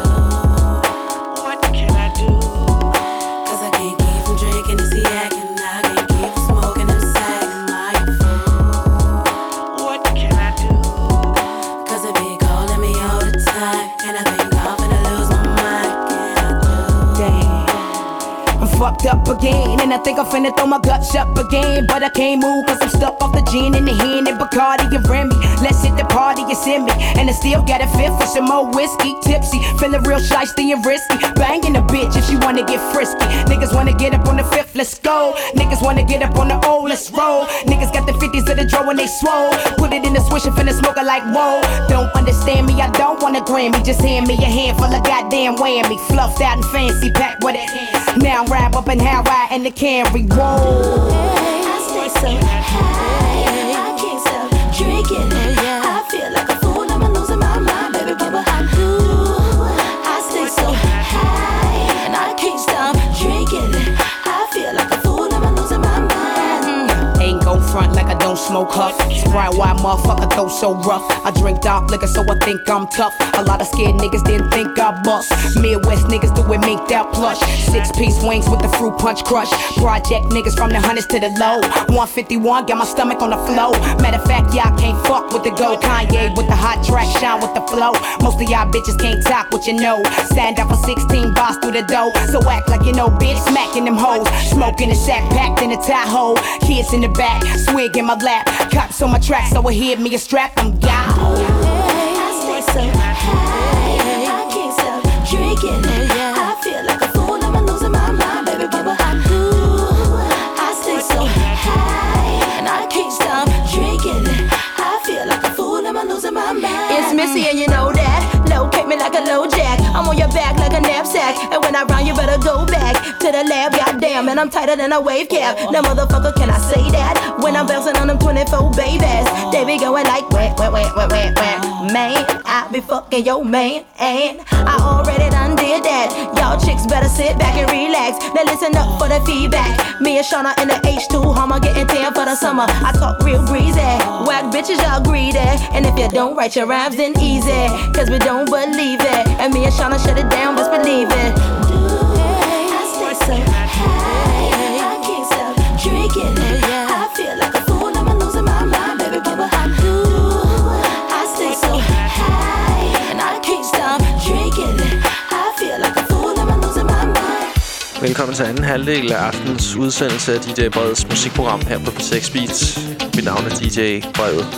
Fucked up again, and I think I'm finna throw my guts up again. But I can't move cause I'm stuck off the gin in the hand and Bacardi and Remy. Let's hit the party, it's in me. And I still got a fifth for some more whiskey. Tipsy, feeling real shiesty and risky. Banging a bitch if she wanna get frisky. Niggas wanna get up on the fifth, let's go. Niggas wanna get up on the O, let's roll. Niggas got the fifties of the draw when they swole. Put it in the swish and finna smoke it like whoa. Don't understand me, I don't want a Grammy. Just hand me a handful of goddamn whammy. Fluffed out and fancy, packed with it. Now I'm wrap up and how I and the Camry. Whoa. I stay so high, I can't stop drinking. I feel like a fool, I'm losing my mind, baby. What will I do? I stay so high and I can't stop drinking. I feel like a fool, I'm losing my mind. Ain't gon' front like I don't smoke smoke huff. Sprite wide motherfucker though so rough. I drink dark liquor so I think I'm tough. A lot of scared niggas didn't think I bust. Midwest niggas do it minked out plush. Six piece wings with the fruit punch crush. Project niggas from the hundreds to the low. one fifty-one, got my stomach on the flow. Matter of fact, y'all can't fuck with the go. Kanye with the hot track, shine with the flow. Most of y'all bitches can't talk what you know. Stand up for sixteen bars through the dough. So act like you know, bitch, smacking them hoes. Smoking the sack, packed in the Tahoe. Kids in the back, swig in my lap. Cops on my track, so I hit me a strap. I'm gone. I stay so high, I can't stop drinking. I feel like a fool, I'm losing my mind, baby, but what I do? I stay so high, and I can't stop drinking. I feel like a fool, I'm losing my mind. It's Missy and you know that. Locate me like a low jack. I'm on your back like a knapsack. And when I run, you better go back to the lab, goddamn. And I'm tighter than a wave cap. Now motherfucker, can I say that? When I'm bouncing on them twenty-four babies, they be going like wet, wet, wet, wet, wet, wet. Man, I be fucking your man, and I already done did that. Y'all chicks better sit back and relax. Now listen up for the feedback. Me and Shauna in the H two, Homer getting tan for the summer. I talk real breezy. Whack bitches, y'all greedy. And if you don't write your rhymes, then easy, cause we don't believe it. And me and Shauna shut it down, let's believe it. I stay so high, I can't stop drinking. I feel like a fool, I'm losing my mind, baby, but what I do? I stay so high, and I can't stop drinking. I feel like a fool, I'm losing my mind. Velkommen til anden halvdel af aftens udsendelse af D J Breds musikprogram her på P seks Beats. Mit navn er D J Brevet.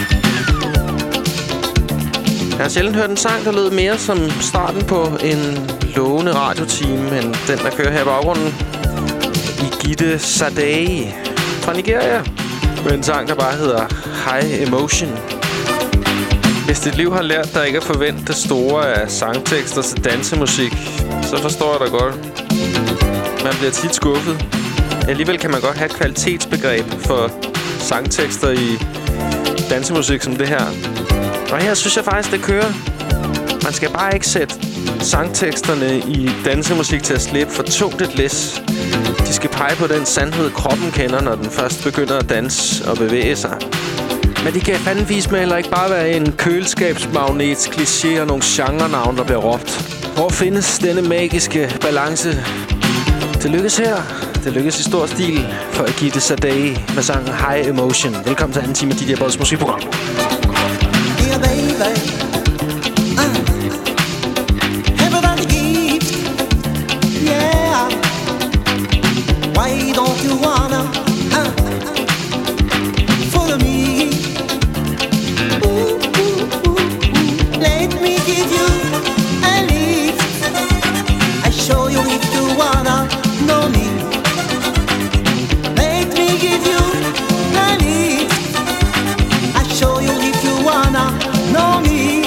Jeg har sjældent hørt en sang, der lød mere som starten på en lovende radiotime, end den, der kører her i baggrunden. Igide Sadei fra Nigeria. Med en sang, der bare hedder High Emotion. Hvis dit liv har lært dig ikke at forvente det store af sangtekster til dansemusik, så forstår jeg dig godt. Man bliver tit skuffet. Alligevel kan man godt have et kvalitetsbegreb for sangtekster i dansemusik som det her. Og her synes jeg faktisk, det kører. Man skal bare ikke sætte sangteksterne i dansemusik til at slippe for tungt et læs. De skal pege på den sandhed, kroppen kender, når den først begynder at danse og bevæge sig. Men de kan fandens med heller ikke bare være en køleskabsmagnet, kliché og nogle genrenavn, der bliver råbt. Hvor findes denne magiske balance? Det lykkes her. Det lykkes i stor stil for Igide Sadei med sangen High Emotion. Velkommen til anden time af D J Breds musikprogram. Yeah, baby. Uh, everybody gives. Yeah. Why don't you wanna uh, follow me? Ooh, ooh, ooh, ooh. Let me give you a lift. I show you if you wanna know me. Let me give you a lift. I show you if you wanna know me.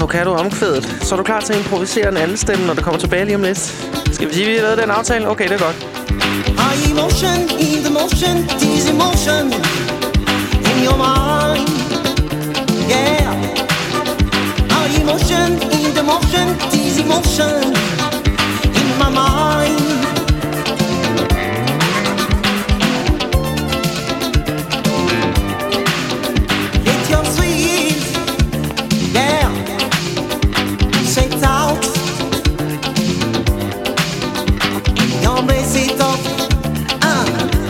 Avocado omkvædet. Så er du klar til at improvisere en anden stemme, når det kommer tilbage lige om lidt. Skal vi sige, at vi har lavet den aftale? Okay, det er godt. High emotion, in the motion, this emotion in your mind. Yeah. High emotion, in the motion, this emotion in my mind. Get your sweet, yeah, shake out. Your basic of uh,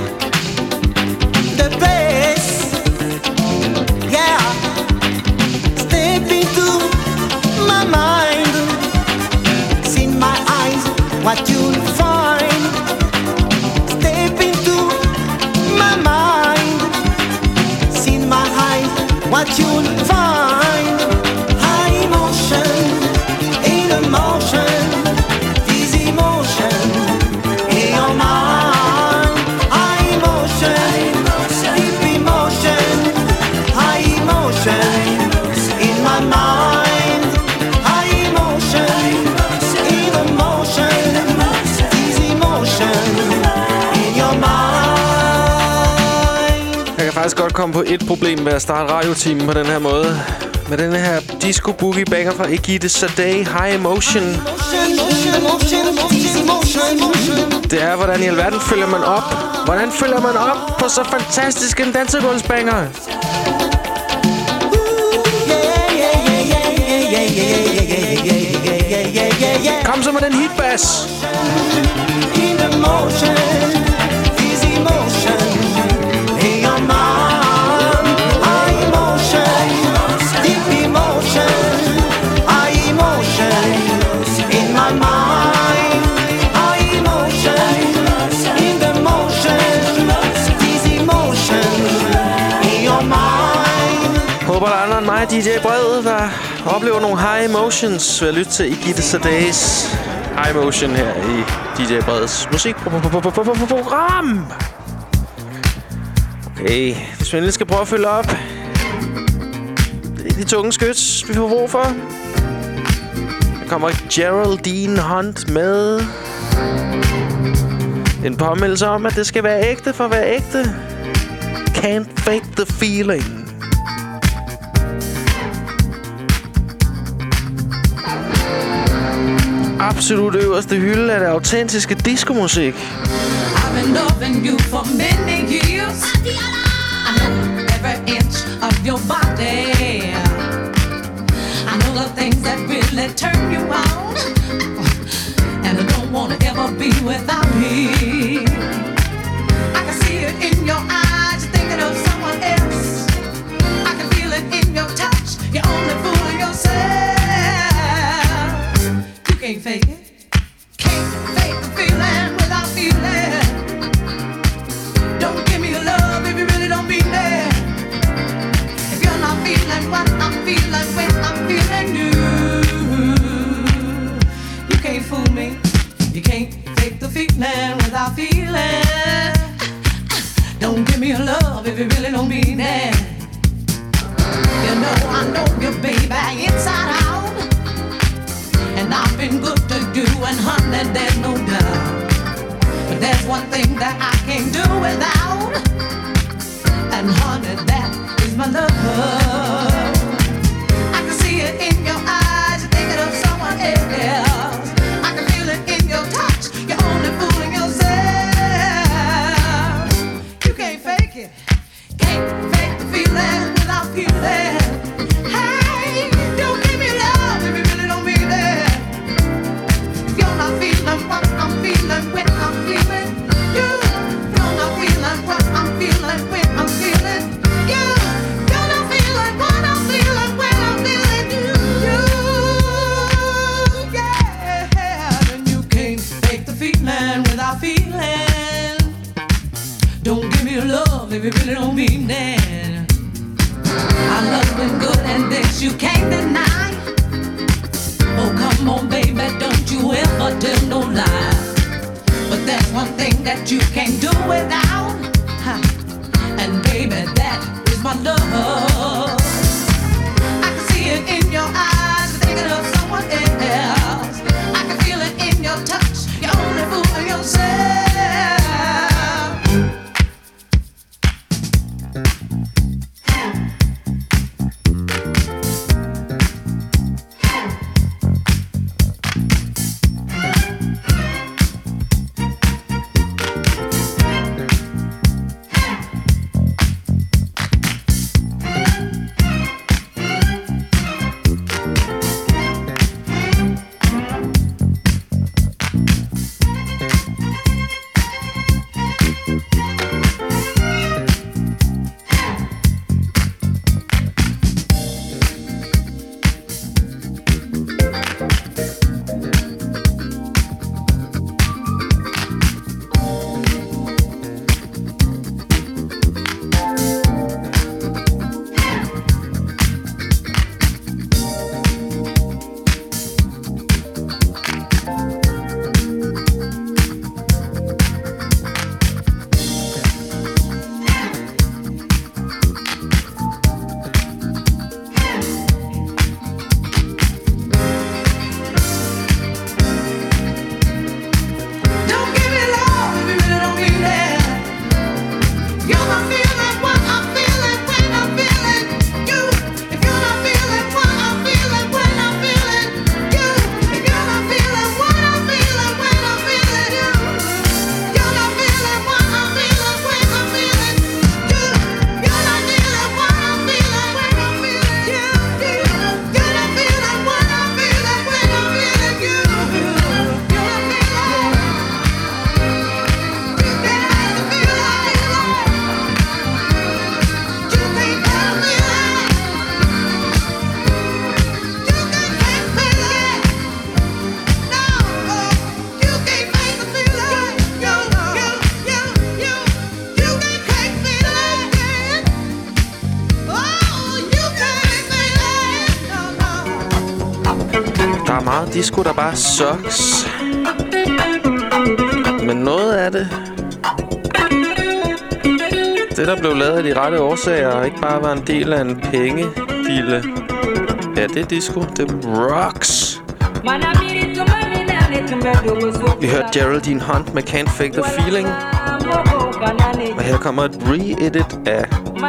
the place, yeah. Step into my mind, see my eyes, what you'll find. Step into my mind, see my eyes, what you'll find. High emotion, in emotion, this emotion in your mind. High emotion, deep emotion, high emotion in my mind. High emotion, in emotion, this emotion in your mind. Jeg kan faktisk godt komme på et problem med at starte radiotimen på den her måde. Med den her disco boogie banger fra Egide Sadeh, High Emotion. Det er, hvordan i alverden følger man op? Hvordan følger man op på så fantastisk en dansegulvsbanger? Kom så med den hitbass. In emotion, this emotion in your mind. High emotion, deep emotion, high emotion in my mind. High emotion, in the motion, this emotion in your mind. Håber, der er andre end mig, D J Brede, der oplever nogle high emotions ved at lytte til Egide Sadehs High Emotion her i D J Bredes musikprogram. Okay, hvis vi endelig skal prøve at følge op. Det er de tunge skyts, vi får brug for. Der kommer Geraldine Hunt med en påmeldelse om, at det skal være ægte for at være ægte. Can't fake the feeling. Absolut øverste hylde af det autentiske diskomusik. I've been loving you for many years. I know every inch of your body. I know the things that really turn you on. And I don't want to ever be without me. I can see it in your eyes, you're thinking of someone else. I can feel it in your touch, you're only fooling yourself. You can't fake it. Can't fake the feeling without feeling. Don't give me your love if you really don't mean it. If you're not feeling what I'm feeling when I'm feeling you, you can't fool me. You can't fake the feeling without feeling. Don't give me your love if you really don't mean it. You know I know you, baby, inside out. And I've been good to you, and honey, there's no doubt. But there's one thing that I can't do without, and honey, that is my love. I can see it in your eyes, you're thinking of someone else. I can feel it in your touch, you're only fooling yourself. You can't fake it, can't fake the feeling without feeling. Hey, don't give me love if you really don't mean it. If you're not feeling what I'm feeling when I'm feeling you, you're not feeling what I'm feeling when I'm feeling you. You're not feeling what I'm feeling when I'm feeling you. Yeah, and you can't fake the feeling without feeling. Don't give me love if you really don't mean it. Our love's been good and this you can't deny. Oh, come on, baby, don't you ever tell no lie. But there's one thing that you can't do without, huh? And baby, that is my love. I can see it in your eyes, Der er meget disco, der bare sucks. Men noget af det, det der blev lavet af de rette årsager, og ikke bare var en del af en pengedille. Ja, det er disco. Det rocks. Vi hørte Geraldine Hunt med Can't Fake the Feeling. Og her kommer et re-edit af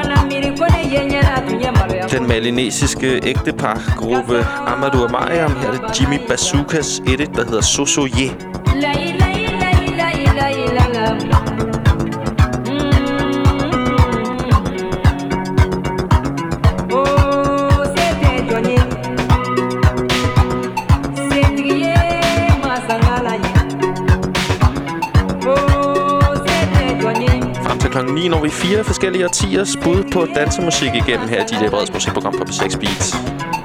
den malinesiske ægtepar-gruppe Amadou og Mariam. Her er det Jimmy Bazookas edit, der hedder Sosoye. klokken ni når vi fire forskellige årtiers bud på dansemusik igennem her i D J Breds musikprogram på P seks Beats.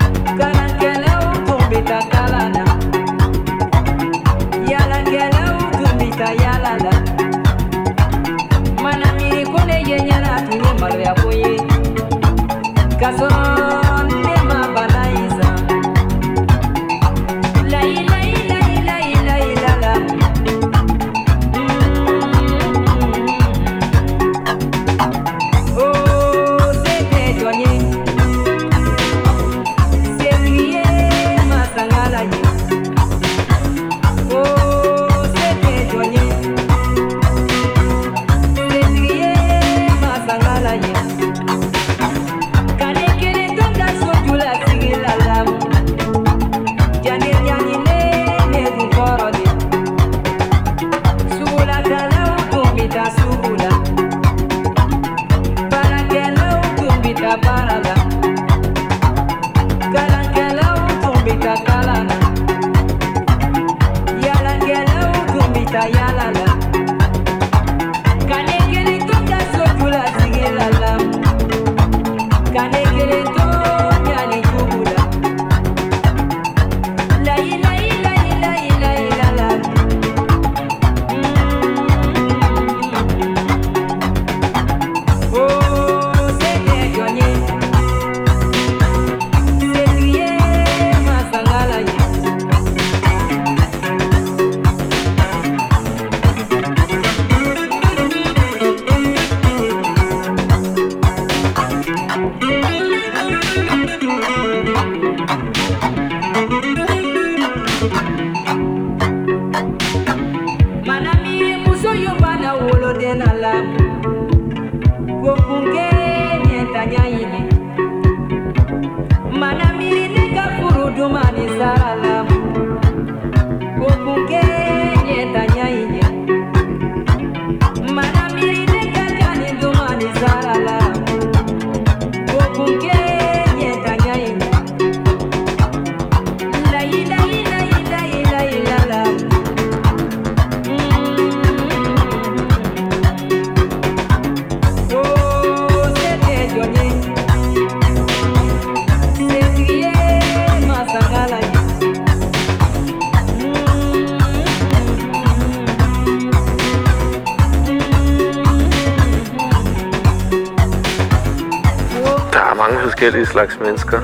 Forskellige slags mennesker,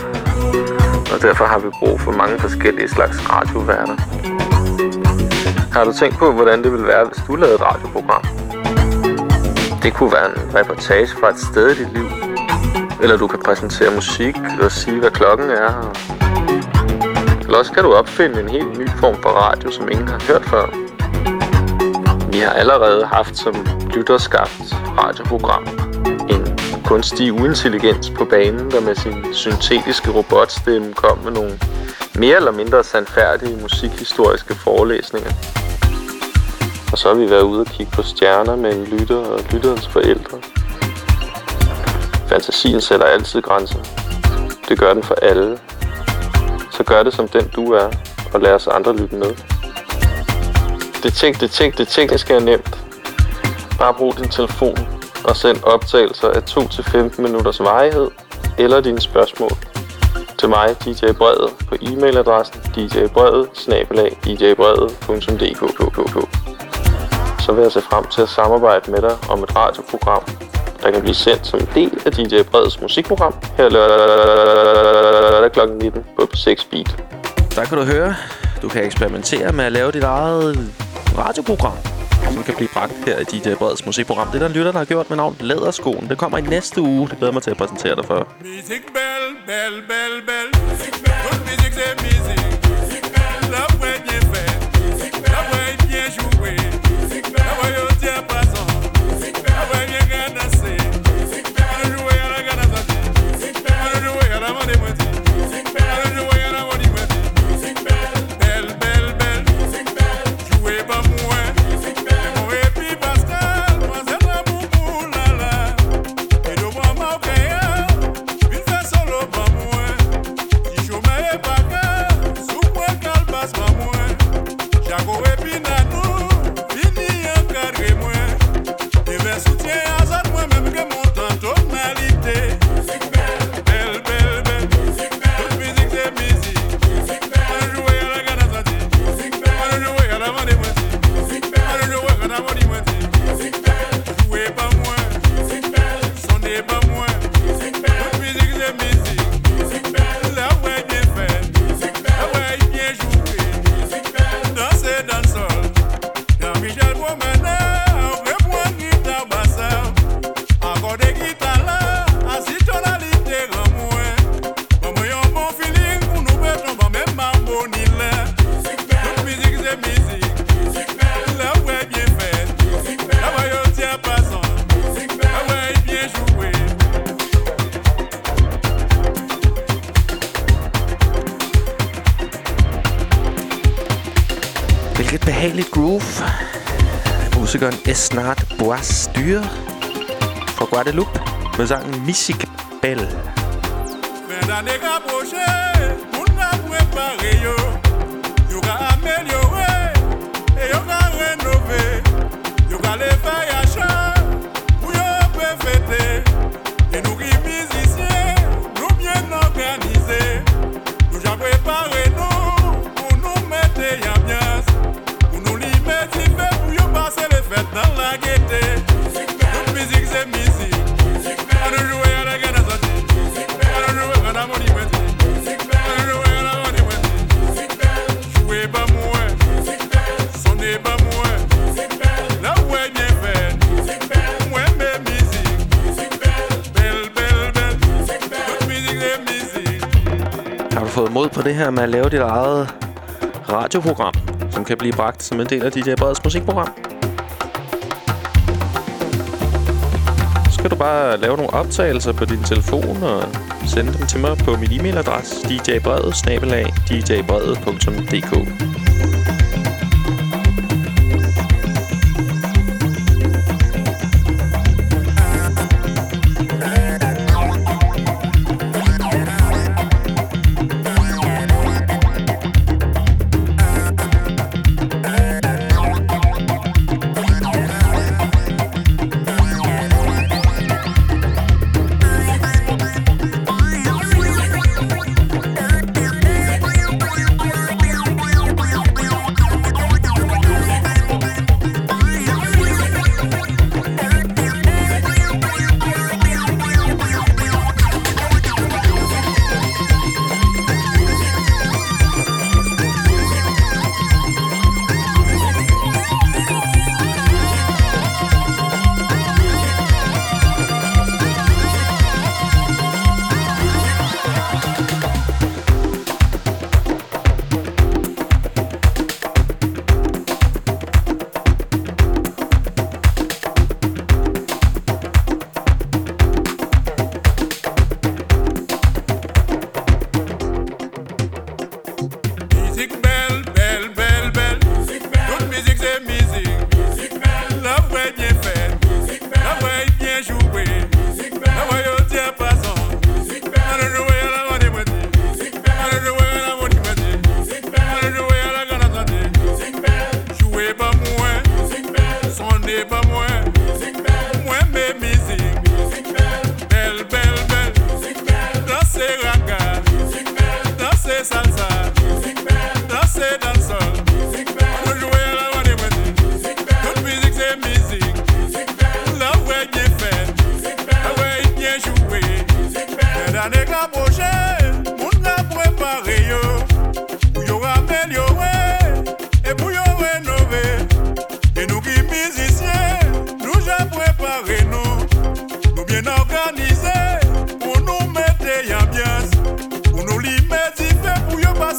og derfor har vi brug for mange forskellige slags radioværter. Har du tænkt på, hvordan det ville være, hvis du lavede et radioprogram? Det kunne være en reportage fra et sted i dit liv, eller du kan præsentere musik og sige, hvad klokken er. Eller også kan du opfinde en helt ny form for radio, som ingen har hørt før. Vi har allerede haft som lytterskabt radioprogram en kunstig uintelligens på banen, der med sin syntetiske robotstemme kom med nogle mere eller mindre sandfærdige musikhistoriske forelæsninger. Og så har vi været ude og kigge på stjerner med en lytter og lytterens forældre. Fantasien sætter altid grænser. Det gør den for alle. Så gør det som den du er, og lad os andre lytte med. Det, tænk, det, tænk, det tekniske er nemt. Bare brug din telefon og send optagelser af to til femten minutters varighed eller dine spørgsmål til mig, D J Bredet, på e-mailadressen d j bredet bindestreg d j bredet punktum d k. Så vil jeg se frem til at samarbejde med dig om et radioprogram, der kan blive sendt som en del af D J Bredets musikprogram her lørdag klokken nitten på P seks Beat. Der kan du høre, du kan eksperimentere med at lave dit eget radioprogram, som kan blive bragt her i D J Breds musikprogram. Det er der en lytter, der har gjort med navn Læderskoen. Det kommer i næste uge. Det glæder mig til at præsentere dig for. Music bell, bell, bell, bell. Music bell. Good music, c'est music. Music bell. La voix bien faite. Music bell. La voix bien jouée. Music bell. La voix au tien passant. Music bell. La voix bien qu'à danser. Music bell. On a joué à la gana sortie. Music bell. On a joué à la mode moitié. Music bell. On a joué à la mode moitié. Music bell. Bell, bell, bell. Music bell. Jouez pas moins. Music bell. Mon épi Pascal. Moi c'est la boubou la la. Et le moi m'a créé. Une fait solo pas moins. Si je mets pas qu'à. Sous moi qu'elle passe pas moins. Jaco épi nanou. Fini en cadre moins. Et vers soutien à ça moi même que mon temps tonalité. Music bell. Bell, bell, bell. Music bell. Toute musique c'est musique. Music bell. On a joué à la gana sortie. Music bell. On a joué à la mode moitié. Music bell. On a joué à la mode moitié. Music bell. Jouez pas moins. Music bell. Sonnez pas moins. Music bell. Toute musique c'est musique. Music bell. La voix bien faite. Music bell. La voix bien jouée. Music bell. Danser dans le sol. Jean-Michel Promeneur. Reprendre guitare bassa. Encore des guitares là. Assis ton alité grand moins. Maman yon bon feeling pour nous mettons pas même mambo ni là. Music bell. Toute musique c'est musique. Music bell. La voix bien faite. Music bell. La voix yon tien passant. Music bell. La voix bien jouée. Hvilket behageligt groove. Musikeren Esnart Boas Dyre fra Guadeloupe med sangen Music Bell. Fin d'année rapprochée, moun a préparé yo. Yo ka amélioré, et yo ka rénové. Yo ka le faire achat, pour yo peut fêter. Et nous qui musiciens, nous bien organisés. Nous ja préparé nous, pour nous mettre ambiance. Pour nous limiter, pour yo passer les fêtes dans la gaieté. Toute musique c'est musique. On a joué à la gana sortie. On a joué à la mode moitié. On a joué à la mode moitié. Jouez pas moins. Sonnez pas moins. La voix bien faite. Moi mes musiques. Belle, belle, belle. Toute musique c'est musique. Har du fået mod på det her med at lave dit eget radioprogram, som kan blive bragt som en del af D J Breds musikprogram? Så skal du bare lave nogle optagelser på din telefon og sende dem til mig på min e-mailadresse d j brede bindestreg d j brede punktum d k. Music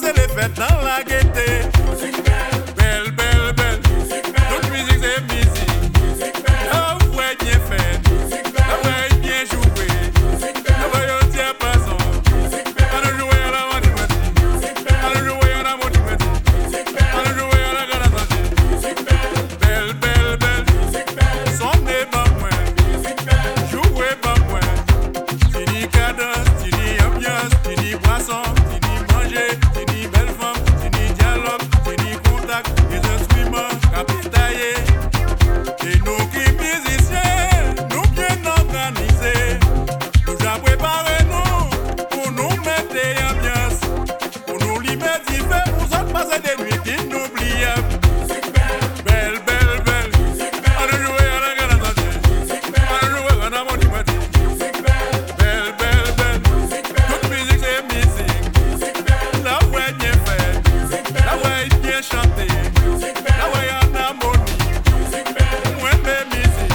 c'est les fêtes dans la gaieté. Belle, belle, belle. Toute musique c'est musique. La voix bien faite. La voix bien jouée. La voix au diapason. On a joué à la motivation. On a joué à la motivation. On a joué à la garantie. Belle, belle, belle. Sonnez pas moins. Jouez pas moins. Tini cadence, tini ambiance, tini boisson, tini manger, tini belle femme, tini dialogue, tini contact, les instruments capitaillés. Et nous qui musiciens, nous bien organisés, nous avons préparé nous pour nous mettre des ambiances, pour nous libertifier, pour autres passer des nuits inoubliables. Belle, belle, belle, on a joué à la galante, on a joué à la motivation. Belle, belle, belle, toute musique c'est musique. La voix est bien faite, la voix est bien chantée, la voix est en harmonie. Moi mes musiques.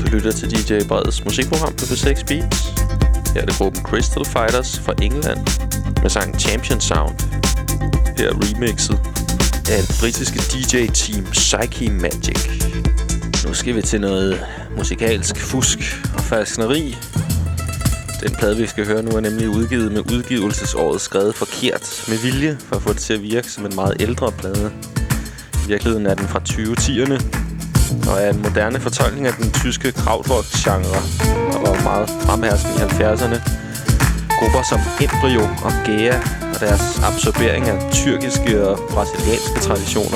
lytter til D J Breds musikprogram på seks Beats. Her er det gruppen Crystal Fighters fra England med sangen Champion Sound. Her er remixet af det britiske D J-team Psyche Magic. Nu skal vi til noget musikalsk fusk og falskneri. Den plade, vi skal høre nu, er nemlig udgivet med udgivelsesåret skrevet forkert med vilje, for at få det til at virke som en meget ældre plade. I virkeligheden er den fra tyve tierne, og er en moderne fortolkning af den tyske krautrock-genre, der var meget fremherskende i halvfjerdserne. Grupper som Embryo og Gea og deres absorbering af tyrkiske og brasilianske traditioner.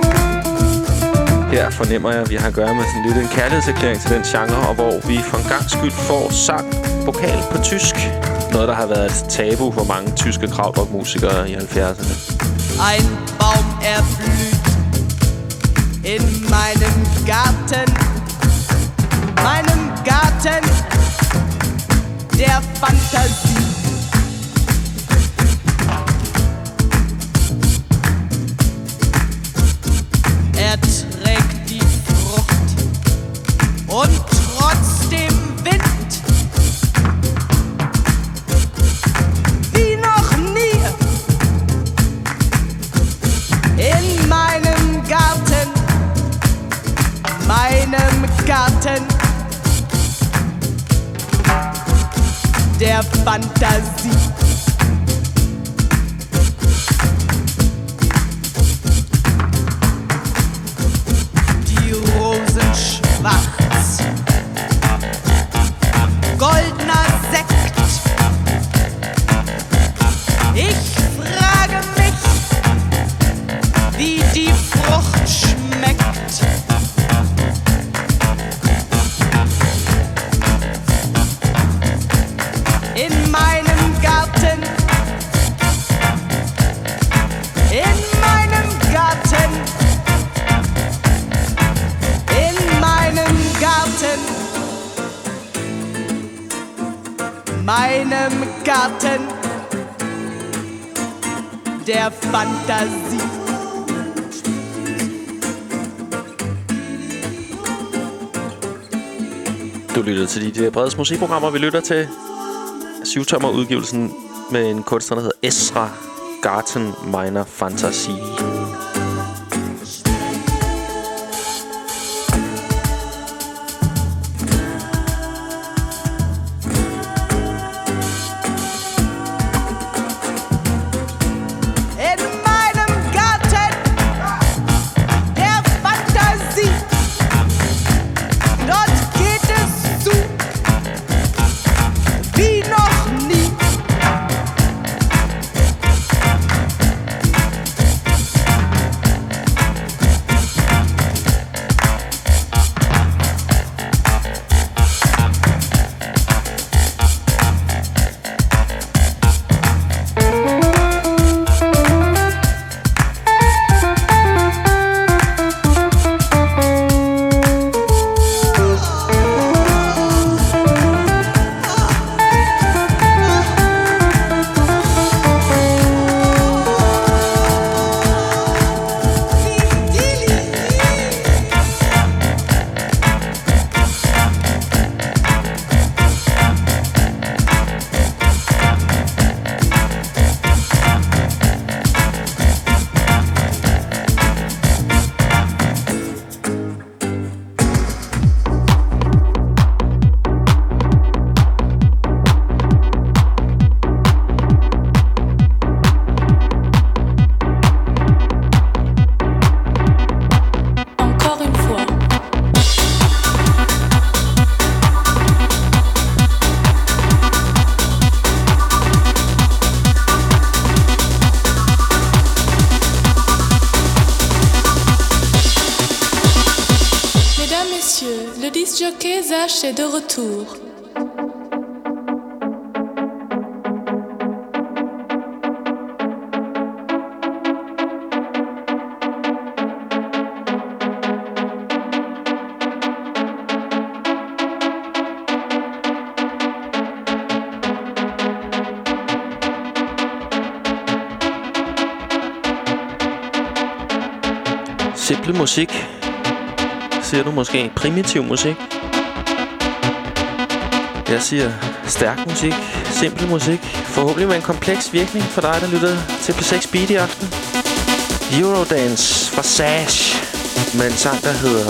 Her fornemmer jeg, at vi har at gøre med sådan lidt en kærlighedserklæring til den genre, og hvor vi for en gang skyld får sang vokal på tysk. Noget, der har været et tabu for mange tyske krautrock-musikere i halvfjerdserne. Ein Baum erblüht in meinem Garten, meinem Garten der Fantasie. Er trägt die Frucht und trotzdem Wind wie noch nie in meinem Garten, meinem Garten der Fantasie. Die Rosen schwarz, goldener Sekt. Ich frage mich, wie die Frucht schmeckt. In meinem Garten, in meinem Garten, in meinem Garten, meinem Garten der Fantasie. Du lytter til D J Breds musikprogrammer. Vi lytter til syvtommer udgivelsen med en kunstner, der hedder Esra Garten Meiner Fantasie. In meinem Garten der Fantasie, dort geht es zu wie noch nie. disc-jockey Zach est de retour. Simple musik. Siger du måske primitiv musik? Jeg siger stærk musik, simpel musik, forhåbentlig med en kompleks virkning for dig, der lytter til P seks Beat i aften. Eurodance fra Sash med en sang, der hedder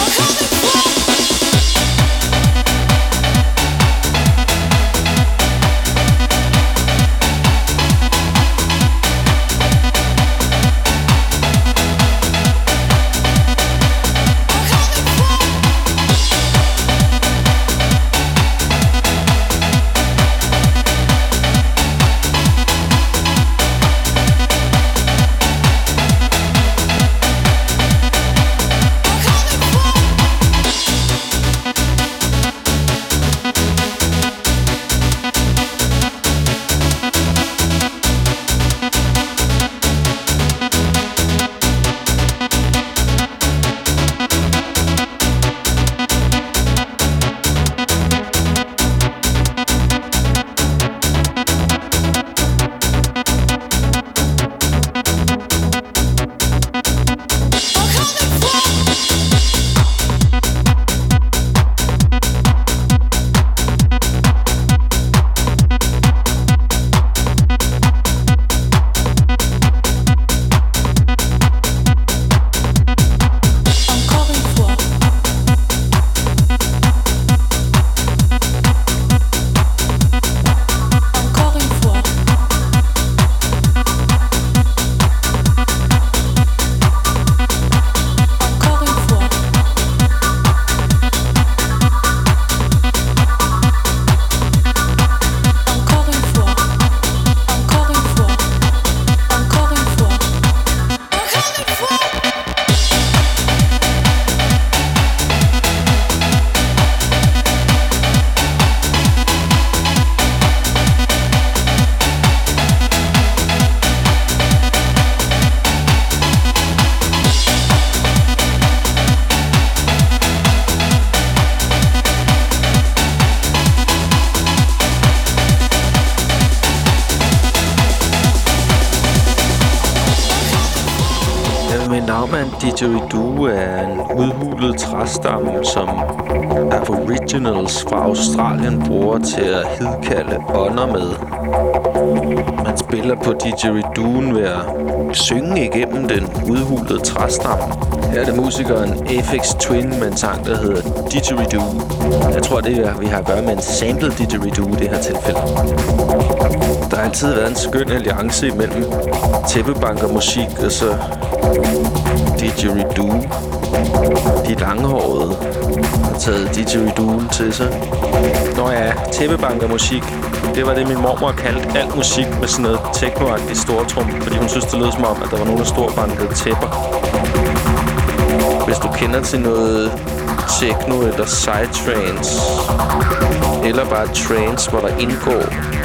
Didgeridoo er en udhulet træstamme, som Aboriginals fra Australien bruger til at hidkalde ånder med. Man spiller på didgeridooen ved at synge igennem den udhulede træstamme. Her er det musikeren Aphex Twin med en sang, der hedder Didgeridoo. Jeg tror, det er, vi har at gøre med en sampled didgeridoo i det her tilfælde. Der har altid været en skøn alliance imellem tæppebankermusik og så didgeridoo. De langhårede har taget didgeridooen til sig. Nå ja, tæppebankermusik. Det var det, min mormor kaldte alt musik med sådan noget techno-agtigt stortrum, fordi hun synes, det lød som om, at der var nogen, der storbankede tæpper. Hvis du kender til noget techno eller psytrance, eller bare trance, hvor der indgår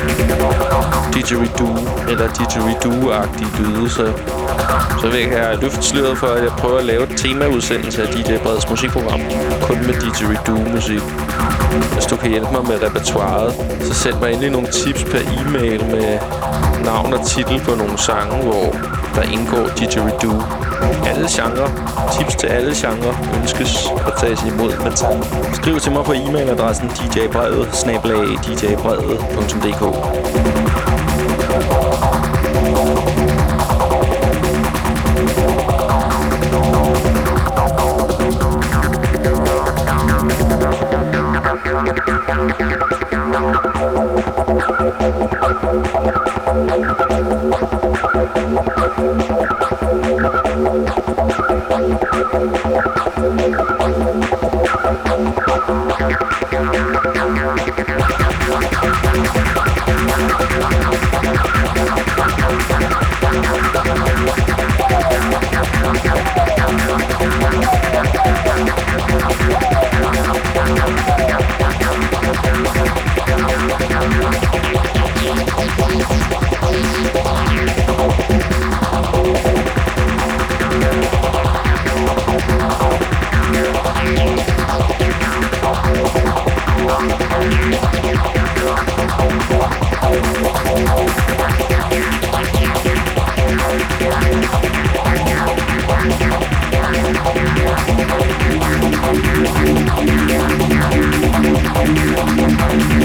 didgeridoo eller didgeridoo-agtige lyde, så, så vil jeg have løftet sløret for, at jeg prøver at lave et temaudsendelse af D J Breds musikprogram, kun med didgeridoo-musik. Hvis du kan hjælpe mig med repertoiret, så send mig endelig nogle tips per e-mail med navn og titel på nogle sange, hvor der indgår didgeridoo. Alle genrer, tips til alle genrer ønskes at tages imod med tak. Skriv til mig på e-mailadressen d j brevet snabel-a d j brevet punktum d k. We'll be right back.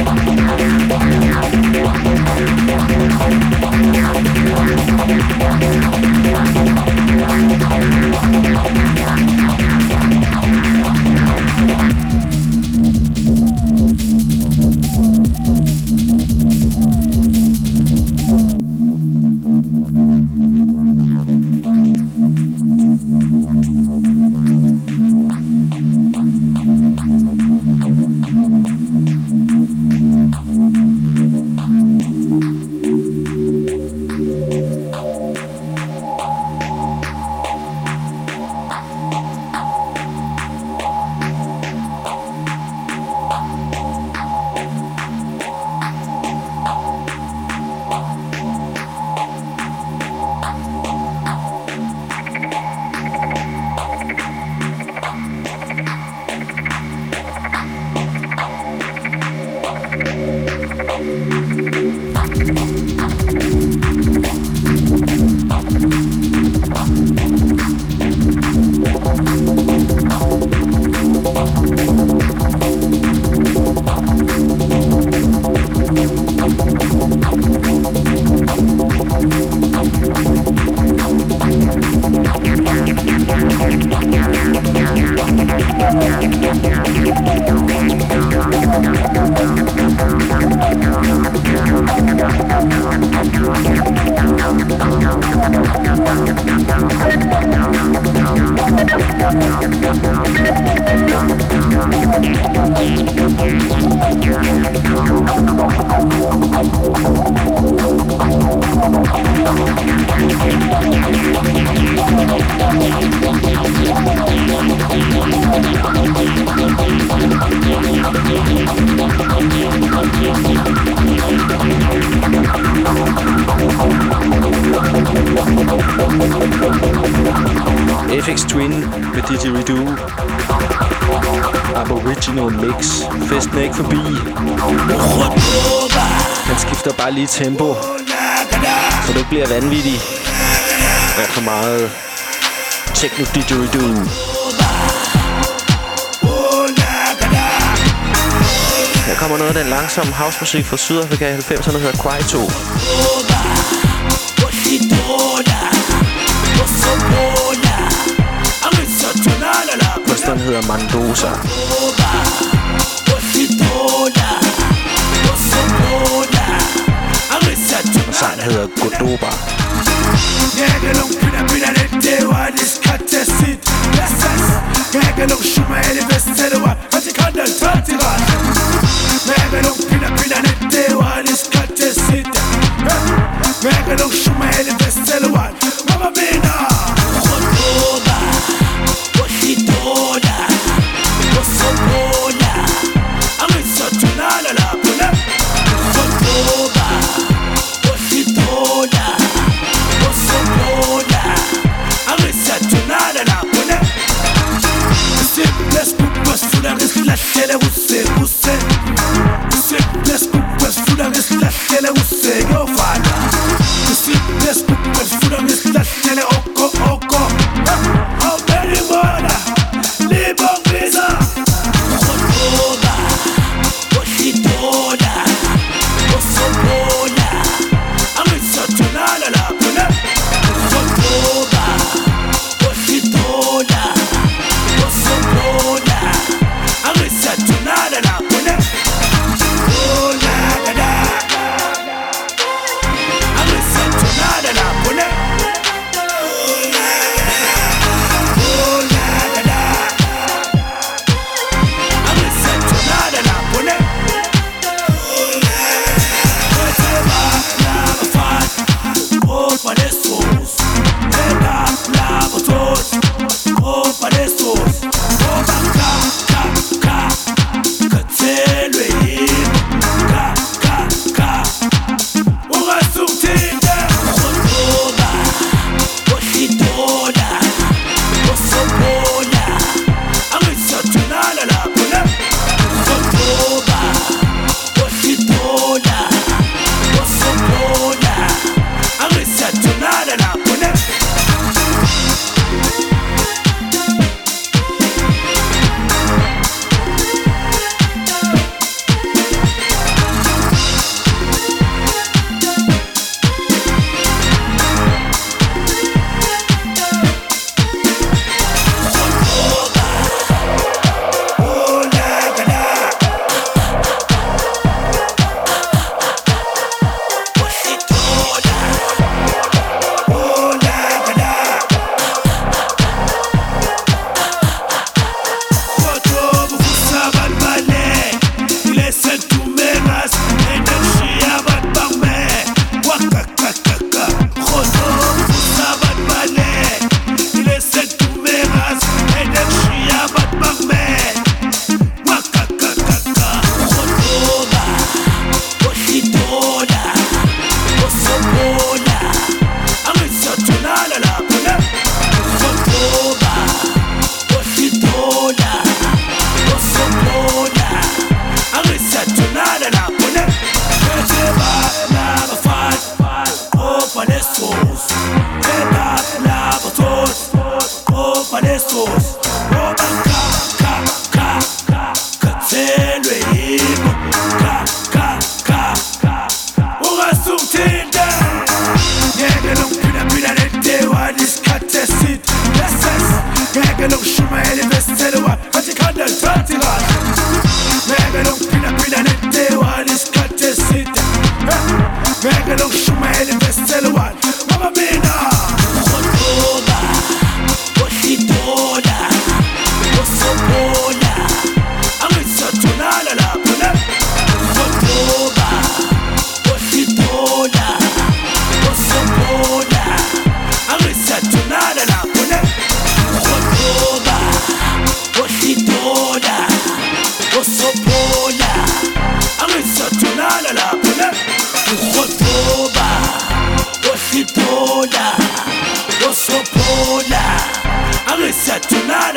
F X Twin med Didgeridoo. Aboriginal Mix. Festen er ikke forbi. Han skifter bare lige tempo, så du ikke bliver vanvittig. Der er for meget techno Didgeridoo. Her kommer noget af den langsomme housemusik fra Sydafrika i halvfemserne, der hedder Kwaito. Kunstneren hedder Mandoza. Og sangen hedder Godoba. Tonight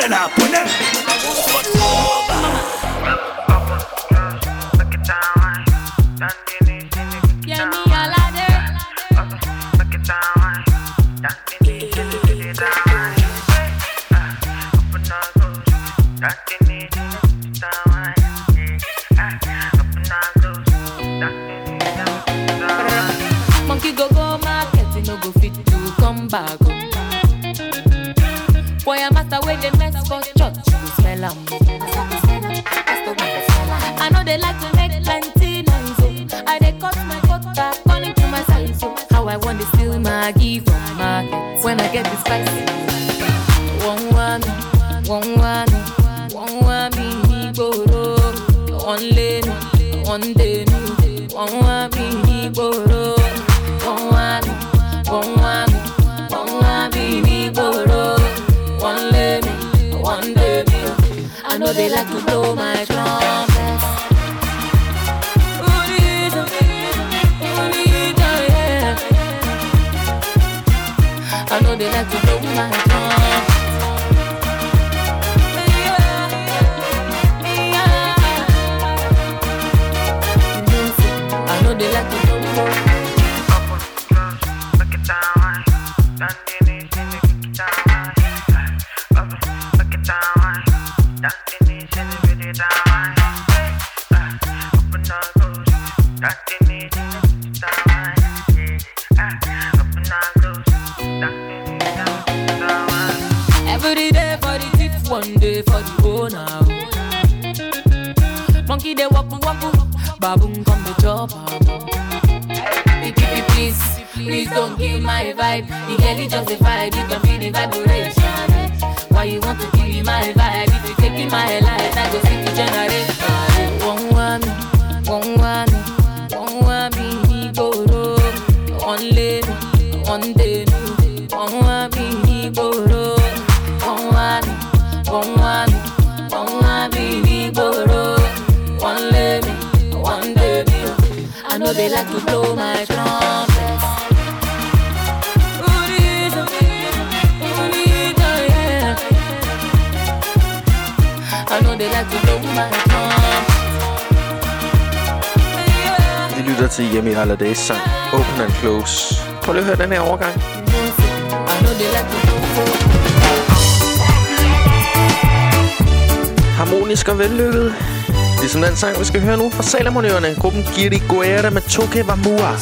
Mother now, put them. Yeah, me all of them. Monkey go go market, you no go fit to come back. Boy, I master where they mess for church, you smell 'em. I know they like to make plenty noise, oh. I they cut my quota according to my size, oh. How I want to steal my gift from market when I get this spicy. One one, one one, one one me boro, one lane, one day, one one me boro, one one, one one, one one me boro, one lane, one day. I know they like to blow my trumpet. I know they like to blow my trumpet. I know they like to blow my trumpet. Every day for the tips, one day for the owner. Monkey they walk, walk, baboon come the chop. Please, please don't kill my vibe. The girl is just a vibe, you can feel the vibration. Why you want to kill my vibe? If you taking my life, I go see the generation. One one, one one, one one me boro, one lane, one day, one one me boro, one one, one one, one one me boro, one lane, one day. I know they like to blow my trumpet. I know they like to blow my trumpet. De lytter til Yemi Holidays sang Open and Close. Prøv lige at høre den her overgang. I know they like to blow. Harmonisk og vellykket. Ligesom den sang, vi skal høre nu fra Salomonøerne. Gruppen Giri Guerra med Toke Vamua.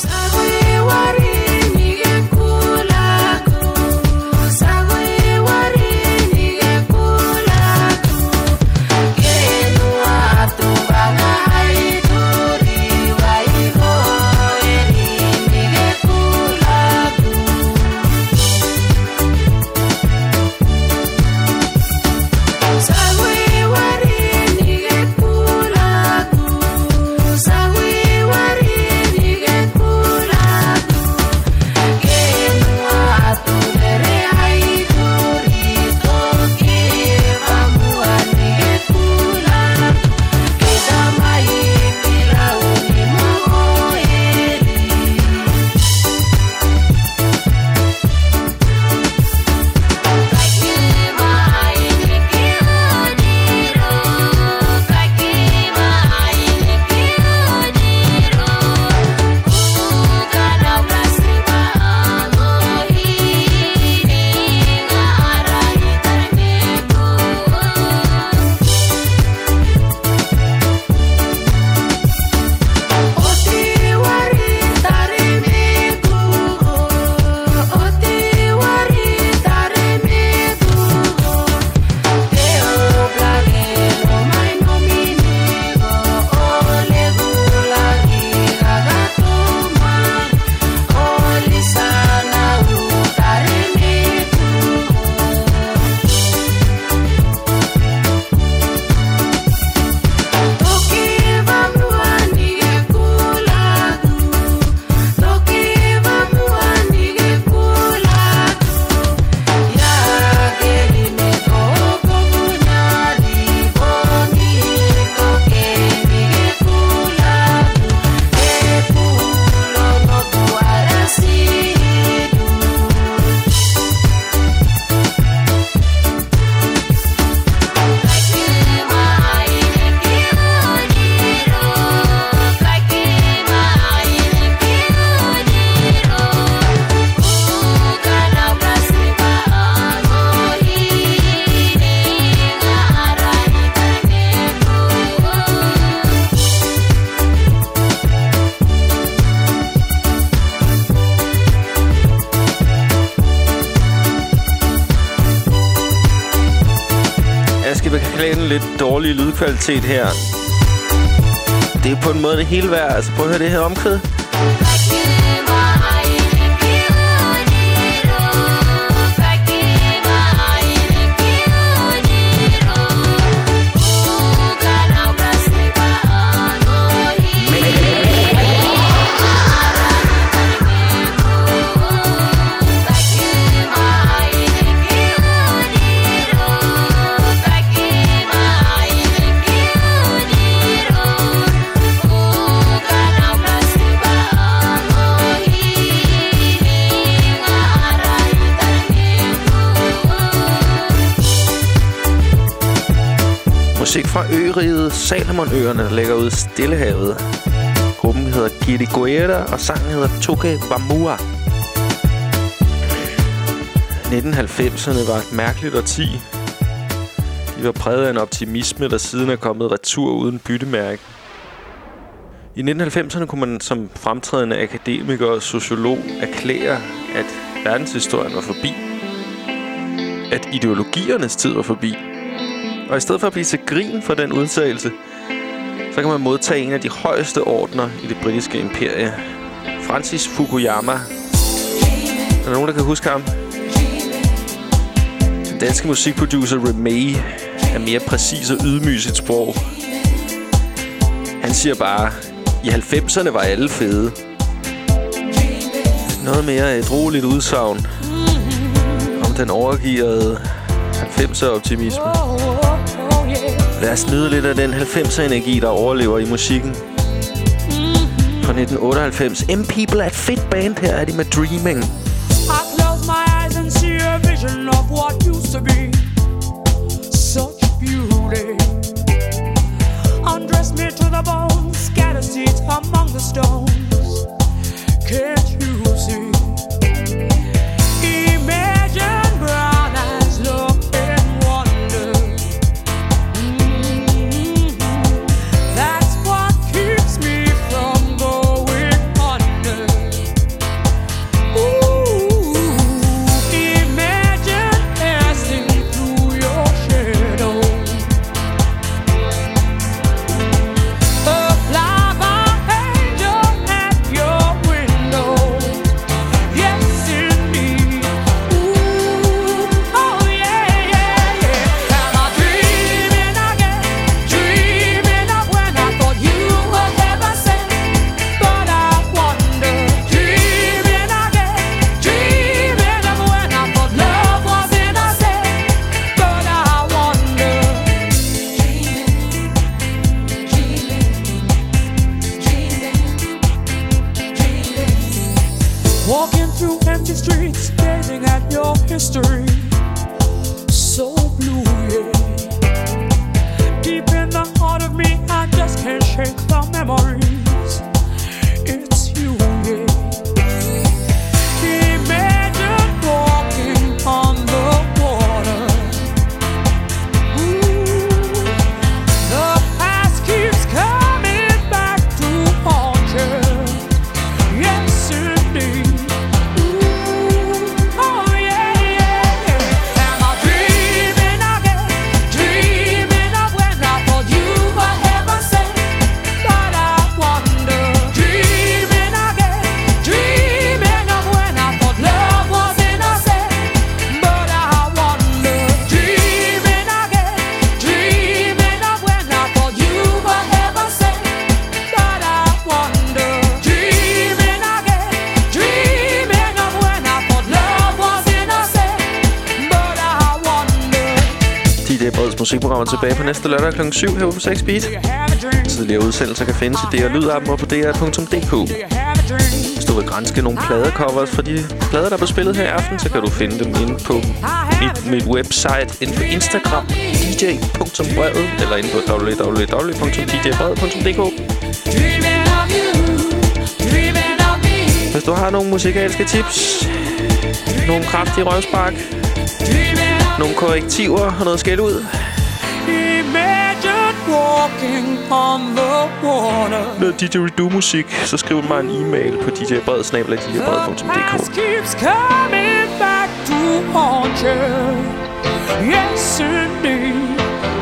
skal beklage en lidt dårlig lydkvalitet her. Det er på en måde det hele værd. Altså prøv at høre det her omkvæd. Musik fra øriget Salomonøerne, der ligger ude i Stillehavet. Gruppen hedder Giriguera, og sangen hedder Toke Bamua. nitten halvfemserne var et mærkeligt årti. De var præget af en optimisme, der siden er kommet retur uden byttemærke. I nitten halvfemserne kunne man som fremtrædende akademiker og sociolog erklære, at verdenshistorien var forbi. At ideologiernes tid var forbi. Og i stedet for at blive til grin for den udtalelse, så kan man modtage en af de højeste ordner i det britiske imperie. Francis Fukuyama. Er der nogen, der kan huske ham? Den danske musikproducer Remee er mere præcis og ydmyg i sit sprog. Han siger bare, i halvfemserne var alle fede. Noget mere et roligt udsagn om den overgivede halvfemser-optimisme. Lad os nyde lidt af den halvfemser-energi, der overlever i musikken. Fra nitten otteoghalvfems. M People er et fedt band. Her er de med Dreaming. I close my eyes and see a vision of what used to be such beauty. Undress me to the bones, scatter seeds among the stones. Can't you see? Imagine brown eyes look in wonder. Mm-hmm. That's what keeps me from going under. Ooh, imagine passing through your shadow. A flower angel at your window. Yes, indeed. Ooh, oh yeah, yeah, yeah. Am I dreaming again? Dreaming of when I thought you were heaven sent. But I wonder. Dreaming again. Dreaming of when I thought love was innocent. But I wonder. Walking through empty streets, gazing at your history. So blue, yeah. Deep in the heart of me, I just can't shake the memories. It's you, yeah. Imagine walking on the water. Ooh, the past keeps coming back to haunt you. Yes, indeed. Ooh, oh yeah, yeah, yeah. Am I dreaming again? Dreaming of when I thought you were heaven sent. But I wonder. Dreaming again. Dreaming of when I thought love was innocent. But I wonder. Dreaming again. Dreaming of when I thought you were heaven sent. But I wonder. Dreaming again. Dreaming of when I thought love was innocent. But I wonder. D J Breds musikprogrammer tilbage på næste lørdag klokken syv her på seks Beat. Tidligere udsendelser kan findes i D R Lyd-appen og på D R punktum D K. Hvis du vil granske nogle pladecovers for de plader, der er spillet her i aften, så kan du finde dem inde på mit, mit website, inde på Instagram, d j punktum brevet, eller inde på w w w punktum d j brevet punktum d k. Hvis du har nogle musikalske tips, nogle kraftige røvspark, nogle korrektiver og noget skæld ud, Imagine walking on the water. noget didgeridoo-musik, så skriv mig en e-mail på d j bred snabel-a d j bred punktum d k. Past keeps coming back to haunt you. Yes, indeed.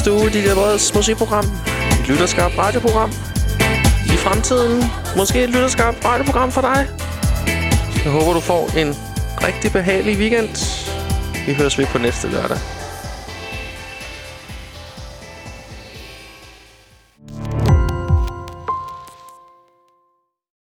næste uge, D J Breds musikprogram. Et lytterskarpt radioprogram. I fremtiden, måske et lytterskarpt radioprogram for dig. Jeg håber, du får en rigtig behagelig weekend. Vi høres ved på næste lørdag.